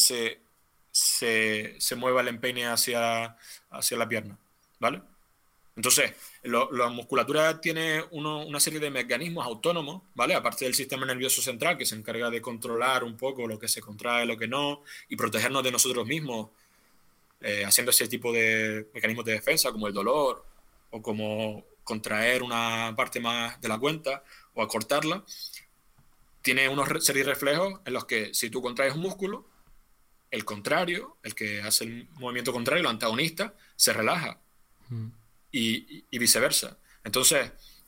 se mueva el empeine hacia la pierna? ¿Vale? Entonces, la musculatura tiene una serie de mecanismos autónomos, ¿vale? Aparte del sistema nervioso central, que se encarga de controlar un poco lo que se contrae, lo que no, y protegernos de nosotros mismos, haciendo ese tipo de mecanismos de defensa, como el dolor, o como contraer una parte más de la cuenta, o acortarla. Tiene una serie de reflejos en los que si tú contraes un músculo, el contrario, el que hace el movimiento contrario, el antagonista, se relaja. Y viceversa. Entonces,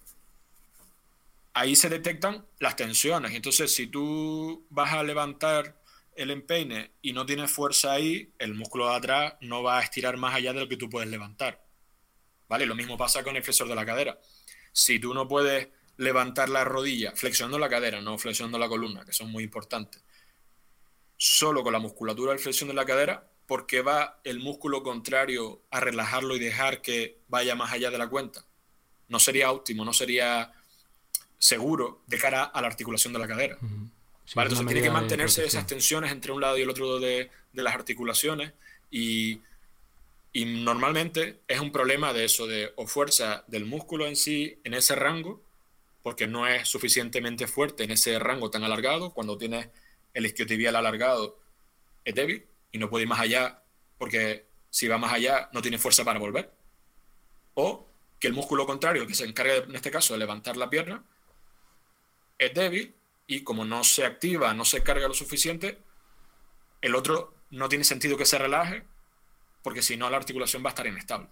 ahí se detectan las tensiones. Entonces, si tú vas a levantar el empeine y no tienes fuerza ahí, el músculo de atrás no va a estirar más allá de lo que tú puedes levantar. ¿Vale? Lo mismo pasa con el flexor de la cadera. Si tú no puedes levantar la rodilla, flexionando la cadera, no flexionando la columna, que son muy importantes, solo con la musculatura del flexión de la cadera, porque va el músculo contrario a relajarlo y dejar que vaya más allá de la cuenta. No sería óptimo, no sería seguro de cara a la articulación de la cadera. Sí, ¿Vale? Entonces tiene que mantenerse protección. esas tensiones entre un lado y el otro de las articulaciones y normalmente es un problema de eso, de o fuerza del músculo en sí en ese rango, porque no es suficientemente fuerte en ese rango tan alargado. Cuando tienes el isquiotibial alargado es débil y no puede ir más allá, porque si va más allá no tiene fuerza para volver. O que el músculo contrario, el que se encarga en este caso de levantar la pierna, es débil y como no se activa, no se carga lo suficiente, el otro no tiene sentido que se relaje, porque si no la articulación va a estar inestable.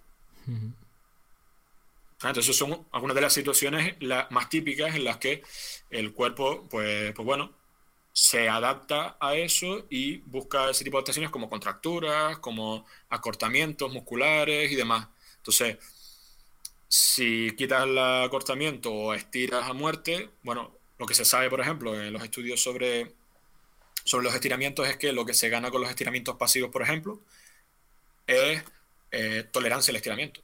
Entonces son algunas de las situaciones más típicas en las que el cuerpo, pues bueno, se adapta a eso y busca ese tipo de adaptaciones como contracturas, como acortamientos musculares y demás. Entonces, si quitas el acortamiento o estiras a muerte, bueno, lo que se sabe, por ejemplo, en los estudios sobre los estiramientos es que lo que se gana con los estiramientos pasivos, por ejemplo, es tolerancia al estiramiento.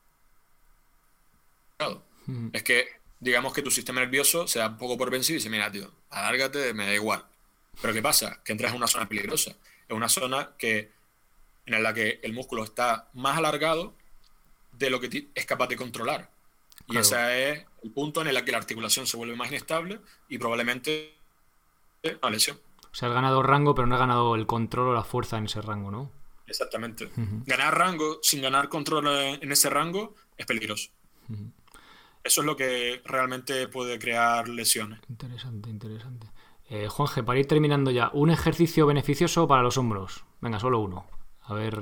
Es que, digamos que tu sistema nervioso se da un poco por vencido y dice, mira, tío, alárgate, me da igual. Pero ¿qué pasa? Que entras en una zona peligrosa. Es una zona en la que el músculo está más alargado de lo que es capaz de controlar. Y Claro. ese es el punto en el que la articulación se vuelve más inestable y probablemente una lesión. O sea, has ganado rango, pero no has ganado el control o la fuerza en ese rango, ¿no? Exactamente. Ganar rango sin ganar control en ese rango es peligroso. Eso es lo que realmente puede crear lesiones. Interesante, interesante. Juanje, para ir terminando ya, un ejercicio beneficioso para los hombros. Venga, solo uno. A ver.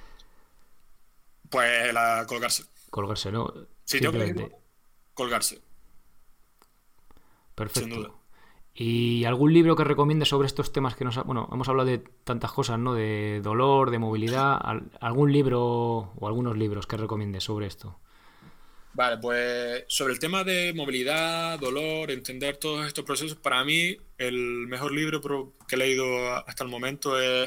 Pues colgarse. Colgarse, ¿no? Si tengo que elegir, colgarse. Perfecto. Sin duda. ¿Y algún libro que recomiendes sobre estos temas que bueno, hemos hablado de tantas cosas, ¿no? De dolor, de movilidad. ¿Algún libro o algunos libros que recomiendes sobre esto? Vale, pues sobre el tema de movilidad, dolor, entender todos estos procesos, para mí el mejor libro que he leído hasta el momento es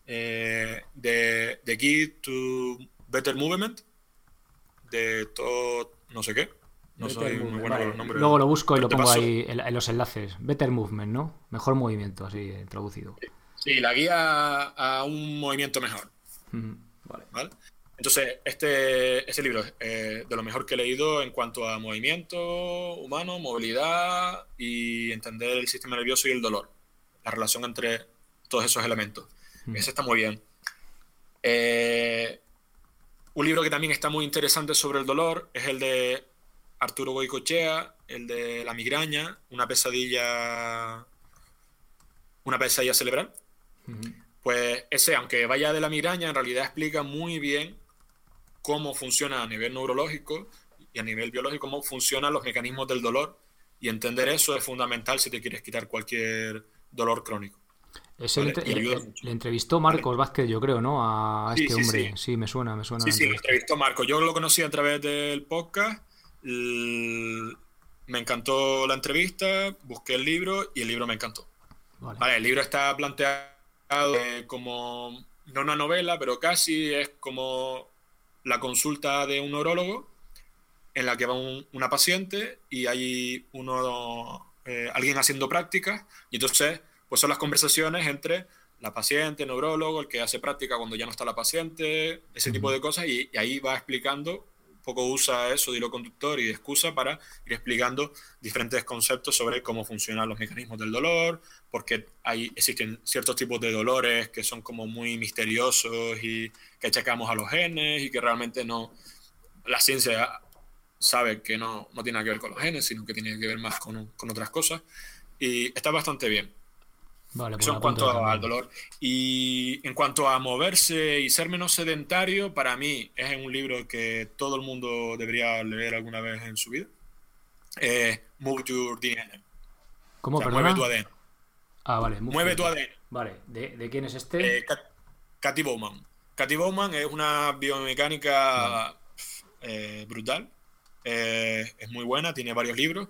The Guide to Better Movement, de todo no sé qué. No Better soy muy Movement, bueno con vale. los nombres. Luego lo busco y Pero lo te pongo paso. ahí en los enlaces. Better Movement, ¿no? Mejor movimiento, así traducido. Sí, la guía a un movimiento mejor. Vale. ¿Vale? Entonces, este libro es de lo mejor que he leído en cuanto a movimiento humano, movilidad y entender el sistema nervioso y el dolor. La relación entre todos esos elementos. Ese está muy bien. Un libro que también está muy interesante sobre el dolor es el de Arturo Goicoechea, el de la migraña, una pesadilla cerebral. Pues ese, aunque vaya de la migraña, en realidad explica muy bien cómo funciona a nivel neurológico y a nivel biológico, cómo funcionan los mecanismos del dolor, y entender eso es fundamental si te quieres quitar cualquier dolor crónico. Ese ¿Vale? Y ayuda mucho. le entrevistó ¿Vale? Marcos Vázquez, yo creo, ¿no? A Sí, este sí, hombre. sí. Sí, me suena Sí, la sí, lo entrevista. entrevistó Marco. Yo lo conocí a través del podcast. Me encantó la entrevista, busqué el libro y el libro me encantó. Vale. Vale, el libro está planteado como, no una novela, pero casi es como la consulta de un neurólogo en la que va una paciente y hay alguien haciendo prácticas, y entonces pues son las conversaciones entre la paciente, el neurólogo, el que hace práctica cuando ya no está la paciente, ese tipo de cosas, y ahí va explicando, un poco usa eso de hilo conductor y de excusa para ir explicando diferentes conceptos sobre cómo funcionan los mecanismos del dolor, porque existen ciertos tipos de dolores que son como muy misteriosos y que achacamos a los genes y que realmente no, la ciencia sabe que no tiene nada que ver con los genes, sino que tiene que ver más con otras cosas, y está bastante bien. Vale, pues Eso lo en apunto cuanto yo al también. dolor. Y en cuanto a moverse y ser menos sedentario, para mí es un libro que todo el mundo debería leer alguna vez en su vida. Move Your DNA. O ¿Cómo, sea, mueve perdona? tu ADN. Ah, vale, Mueve tu Muffer. ADN. Vale, ¿de quién es este? Cathy Bowman. Cathy Bowman es una Vale. biomecánica brutal. Es muy buena, tiene varios libros.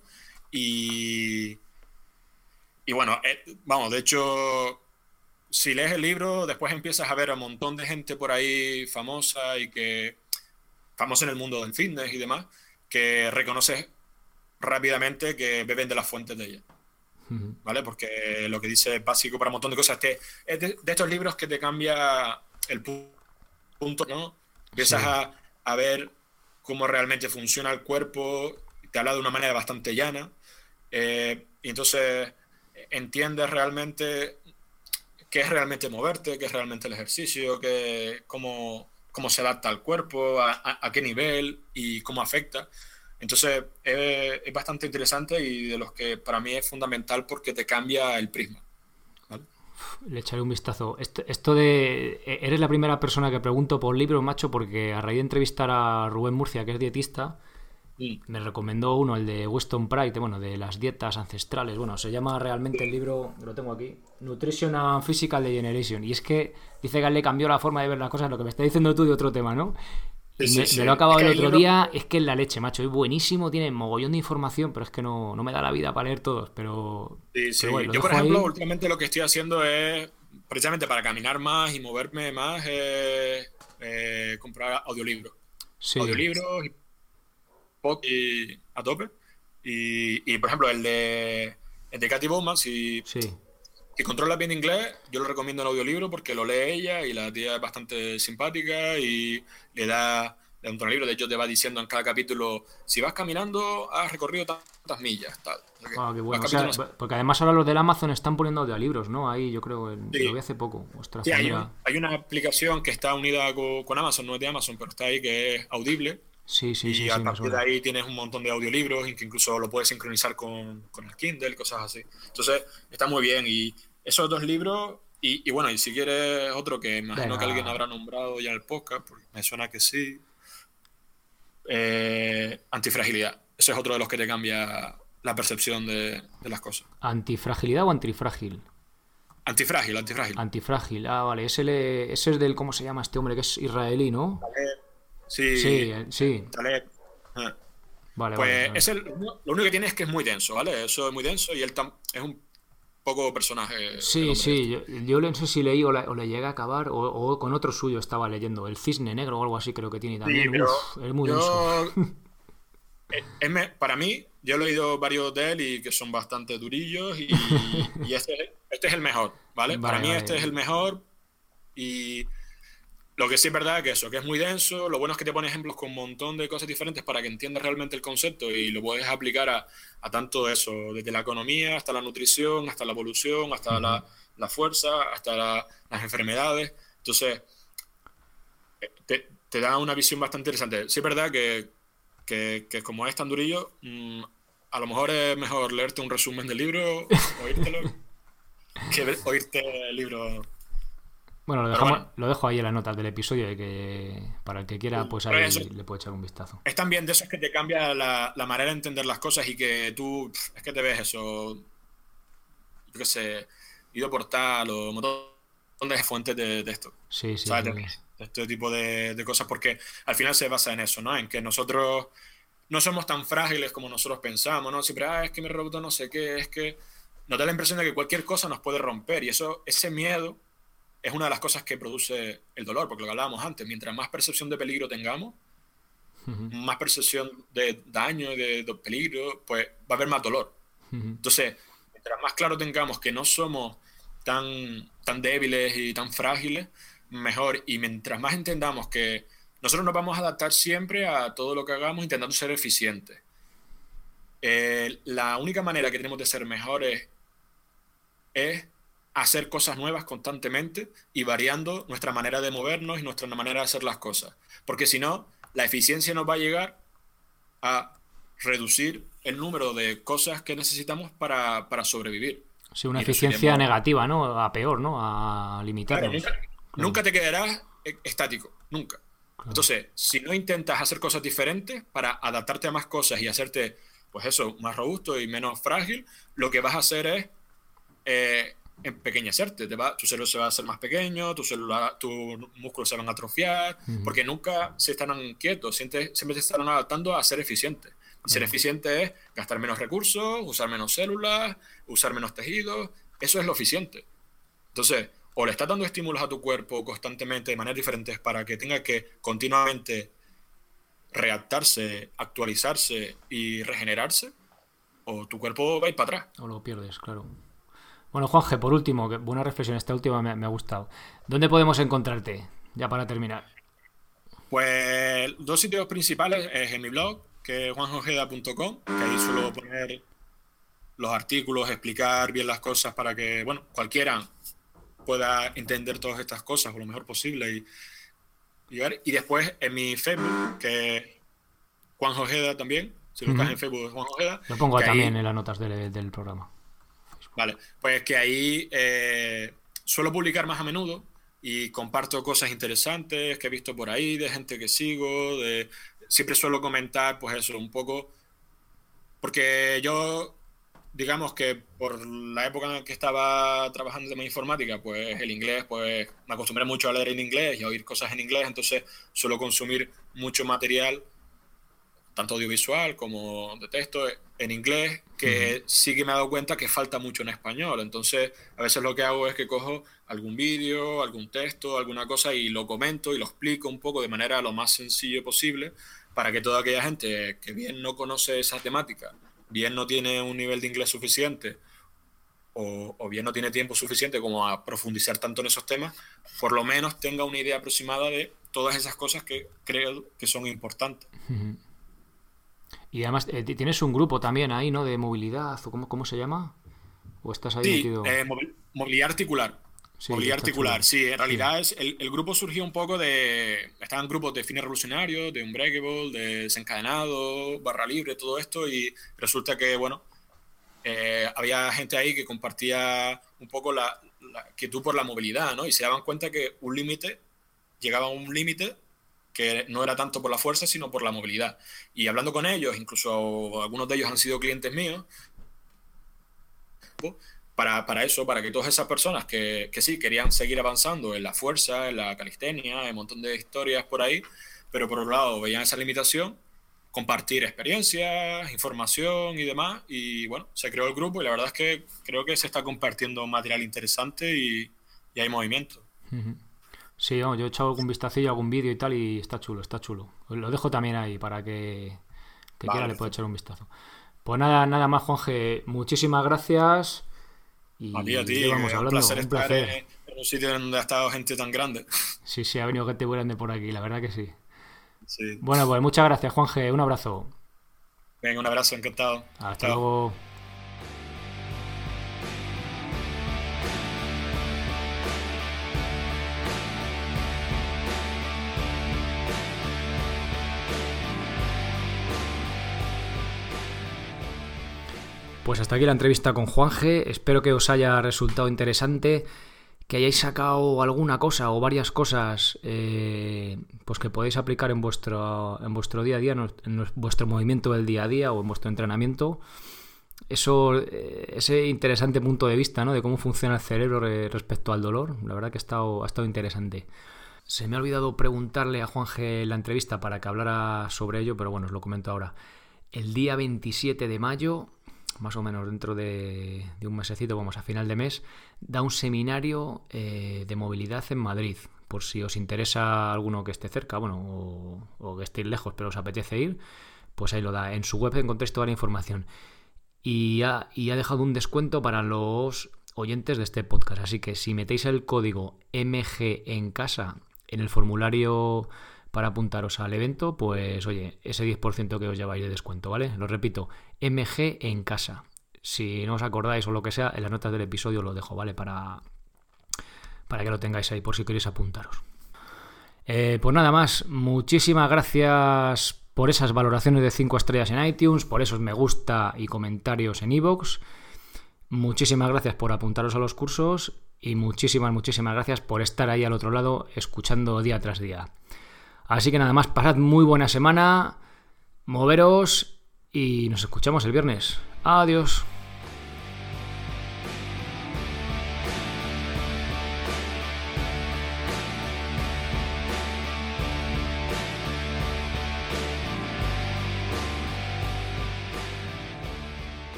Y bueno, vamos, de hecho, si lees el libro, después empiezas a ver a un montón de gente por ahí famosa famosa en el mundo del fitness y demás, que reconoces rápidamente que beben de las fuentes de ella, ¿vale? Porque lo que dice es básico para un montón de cosas. Es de estos libros que te cambia el punto, ¿no? Empiezas Sí. a ver cómo realmente funciona el cuerpo, te habla de una manera bastante llana, y entonces entiendes realmente qué es realmente moverte, qué es realmente el ejercicio, cómo se adapta al cuerpo, a qué nivel y cómo afecta. Entonces es bastante interesante y de los que para mí es fundamental porque te cambia el prisma, ¿vale? Le echaré un vistazo. Esto de... Eres la primera persona que pregunto por libros, macho, porque a raíz de entrevistar a Rubén Murcia, que es dietista, Mm. me recomendó uno, el de Weston Pride, bueno, de las dietas ancestrales. Bueno, se llama realmente el libro, lo tengo aquí, Nutrition and Physical Degeneration. Y es que dice que a él le cambió la forma de ver las cosas, lo que me está diciendo tú de otro tema, ¿no? Sí, Y sí, me lo he sí. Es acabado que el hay otro libros. día, es que es la leche, macho. Es buenísimo, tiene mogollón de información, pero es que no me da la vida para leer todos. Sí, Pero bueno, sí. lo Yo, por dejo ejemplo, ahí. últimamente lo que estoy haciendo es, precisamente para caminar más y moverme más, comprar audiolibros. Sí, Audiolibros y a tope. Y, por ejemplo, el de Cathy Bowman, sí. si controlas bien inglés, yo lo recomiendo en audiolibro porque lo lee ella y la tía es bastante simpática y le da un tono libro. De hecho, te va diciendo en cada capítulo, si vas caminando, has recorrido tantas millas, tal. O sea que Ah, qué los bueno. O sea, capítulos. porque además ahora los del Amazon están poniendo audiolibros, ¿no? Ahí yo creo, lo vi Sí, hace poco. Ostras, sí, pues hay, mira. hay una aplicación que está unida con Amazon, no es de Amazon, pero está ahí, que es Audible. Sí, sí, sí, Y a sí, me partir de suena. ahí tienes un montón de audiolibros y que incluso lo puedes sincronizar con el Kindle, cosas así. Entonces, está muy bien. Y esos dos libros, y bueno, y si quieres otro que imagino que alguien Venga. habrá nombrado ya en el podcast, porque me suena que sí, Antifragilidad. Ese es otro de los que te cambia la percepción de las cosas. ¿Antifragilidad o antifrágil? Antifrágil, antifrágil. Antifrágil, vale. Ese es del, ¿cómo se llama este hombre? Que es israelí, ¿no? Taleb, Sí, sí, sí. Taleb. Ah. Vale, vale, Pues vale. lo único que tiene es que es muy denso, ¿vale? Eso es muy denso y él es un poco personaje, el Sí, hombre este. sí, yo no sé si leí o le llegué a acabar o con otro suyo estaba leyendo, el Cisne Negro o algo así creo que tiene Sí, también. pero Uf, es muy denso. yo, para mí, yo he leído varios de él y que son bastante durillos y este es el mejor, ¿vale? Para Vale, mí este es vale. el mejor y lo que sí es verdad que eso, que es muy denso, lo bueno es que te pone ejemplos con un montón de cosas diferentes para que entiendas realmente el concepto y lo puedes aplicar a tanto eso, desde la economía hasta la nutrición, hasta la evolución, hasta Ujú. la fuerza, hasta las enfermedades. Entonces, te da una visión bastante interesante. Sí es verdad que como es tan durillo, a lo mejor es mejor leerte un resumen del libro, oírtelo, que oírte el libro. Bueno, Pero bueno, lo dejo ahí en las notas del episodio y que para el que quiera, sí, pues pero ahí eso le puede echar un vistazo. es también de esos que te cambia la manera de entender las cosas y que tú, es que te ves eso, yo qué sé, Ido Portal o un montón de fuentes de esto, Sí, sí, ¿sabes? sí. De este tipo de cosas, porque al final se basa en eso, ¿no? En que nosotros no somos tan frágiles como nosotros pensamos, ¿no? Siempre, es que me roto no sé qué, es que nos da la impresión de que cualquier cosa nos puede romper y ese miedo es una de las cosas que produce el dolor, porque lo que hablábamos antes, mientras más percepción de peligro tengamos, Ujú, más percepción de daño y de peligro, pues va a haber más dolor. ujú. Entonces, mientras más claro tengamos que no somos tan débiles y tan frágiles, mejor. Y mientras más entendamos que nosotros nos vamos a adaptar siempre a todo lo que hagamos intentando ser eficientes. La única manera que tenemos de ser mejores es hacer cosas nuevas constantemente y variando nuestra manera de movernos y nuestra manera de hacer las cosas. Porque si no, la eficiencia nos va a llegar a reducir el número de cosas que necesitamos para sobrevivir. Sí, una Y nos eficiencia iremos... negativa, ¿no? A peor, ¿no? A Claro, limitarnos. Claro, nunca te quedarás estático, nunca. claro. Entonces, si no intentas hacer cosas diferentes para adaptarte a más cosas y hacerte, pues eso, más robusto y menos frágil, lo que vas a hacer es empequeñecerte. Tu cerebro se va a hacer más pequeño, tus músculos se van a atrofiar, Ujú, porque nunca se estarán quietos, siempre se estarán adaptando a ser eficientes. Y ser claro. eficiente es gastar menos recursos, usar menos células, usar menos tejidos. Eso es lo eficiente. Entonces, o le estás dando estímulos a tu cuerpo constantemente de maneras diferentes para que tenga que continuamente readaptarse, actualizarse y regenerarse, o tu cuerpo va a ir para atrás. O lo pierdes, claro. Bueno, Juanje, por último, que buena reflexión, esta última me ha gustado. ¿Dónde podemos encontrarte? Ya para terminar. Pues dos sitios principales es en mi blog, que es juanjojeda.com, que ahí suelo poner los artículos, explicar bien las cosas para que, bueno, cualquiera pueda entender todas estas cosas o lo mejor posible y después en mi Facebook, que es Juan Ojeda también, si buscas Ujú. en Facebook es Juan Ojeda, Lo pongo que también ahí, en las notas del programa. vale, pues que ahí suelo publicar más a menudo y comparto cosas interesantes que he visto por ahí, de gente que sigo, siempre suelo comentar, pues eso, un poco, porque yo, digamos que por la época en la que estaba trabajando en tema de informática, pues el inglés, pues me acostumbré mucho a leer en inglés y a oír cosas en inglés, entonces suelo consumir mucho material tanto audiovisual como de texto, en inglés, Ujú. que sí que me he dado cuenta que falta mucho en español. Entonces, a veces lo que hago es que cojo algún vídeo, algún texto, alguna cosa y lo comento y lo explico un poco de manera lo más sencillo posible para que toda aquella gente que bien no conoce esa temática, bien no tiene un nivel de inglés suficiente o bien no tiene tiempo suficiente como a profundizar tanto en esos temas, por lo menos tenga una idea aproximada de todas esas cosas que creo que son importantes. Y además, tienes un grupo también ahí, ¿no? De movilidad, o cómo se llama. ¿O estás ahí Sí, metido? movilidad articular. Sí, Movilidad está chulo. articular, sí, en Sí. realidad el grupo surgió un poco de... Estaban grupos de fines revolucionarios, de Unbreakable, de Desencadenado, Barra Libre, todo esto, y resulta que, bueno, había gente ahí que compartía un poco la quietud por la movilidad, ¿no? Y se daban cuenta que llegaba a un límite que no era tanto por la fuerza, sino por la movilidad. Y hablando con ellos, incluso algunos de ellos han sido clientes míos, para eso, para que todas esas personas que sí querían seguir avanzando en la fuerza, en la calistenia, en un montón de historias por ahí, pero por otro lado veían esa limitación, compartir experiencias, información y demás, y bueno, se creó el grupo y la verdad es que creo que se está compartiendo material interesante y hay movimiento. Sí, yo he echado algún vistacillo, algún vídeo y tal, y está chulo. Lo dejo también ahí para que quiera le pueda echar un vistazo. Pues nada más, Juanje, muchísimas gracias. Y a ti, vamos hablando. Un placer estar en un sitio donde ha estado gente tan grande. Sí, ha venido gente grande por aquí, la verdad que sí. Sí. Bueno, pues muchas gracias, Juanje, un abrazo. Venga, un abrazo, encantado. Hasta luego. Pues hasta aquí la entrevista con Juanje. Espero que os haya resultado interesante, que hayáis sacado alguna cosa o varias cosas pues que podéis aplicar en vuestro día a día, en vuestro movimiento del día a día o en vuestro entrenamiento. Ese interesante punto de vista, ¿no?, de cómo funciona el cerebro respecto al dolor, la verdad que ha estado interesante. Se me ha olvidado preguntarle a Juanje en la entrevista para que hablara sobre ello, pero bueno, os lo comento ahora. El día 27 de mayo, más o menos dentro de un mesecito, vamos a final de mes, da un seminario de movilidad en Madrid. Por si os interesa alguno que esté cerca, bueno, o que estéis lejos pero os apetece ir, pues ahí lo da. En su web encontréis toda la información. Y ha dejado un descuento para los oyentes de este podcast. Así que si metéis el código MG en casa en el formulario para apuntaros al evento, pues oye, ese 10% que os lleváis de descuento, ¿vale? Lo repito, MG en casa. Si no os acordáis o lo que sea, en las notas del episodio lo dejo, ¿vale? Para que lo tengáis ahí por si queréis apuntaros. Pues nada más, muchísimas gracias por esas valoraciones de 5 estrellas en iTunes, por esos me gusta y comentarios en iVoox. Muchísimas gracias por apuntaros a los cursos y muchísimas gracias por estar ahí al otro lado escuchando día tras día. Así que nada más, pasad muy buena semana, moveros y nos escuchamos el viernes. Adiós.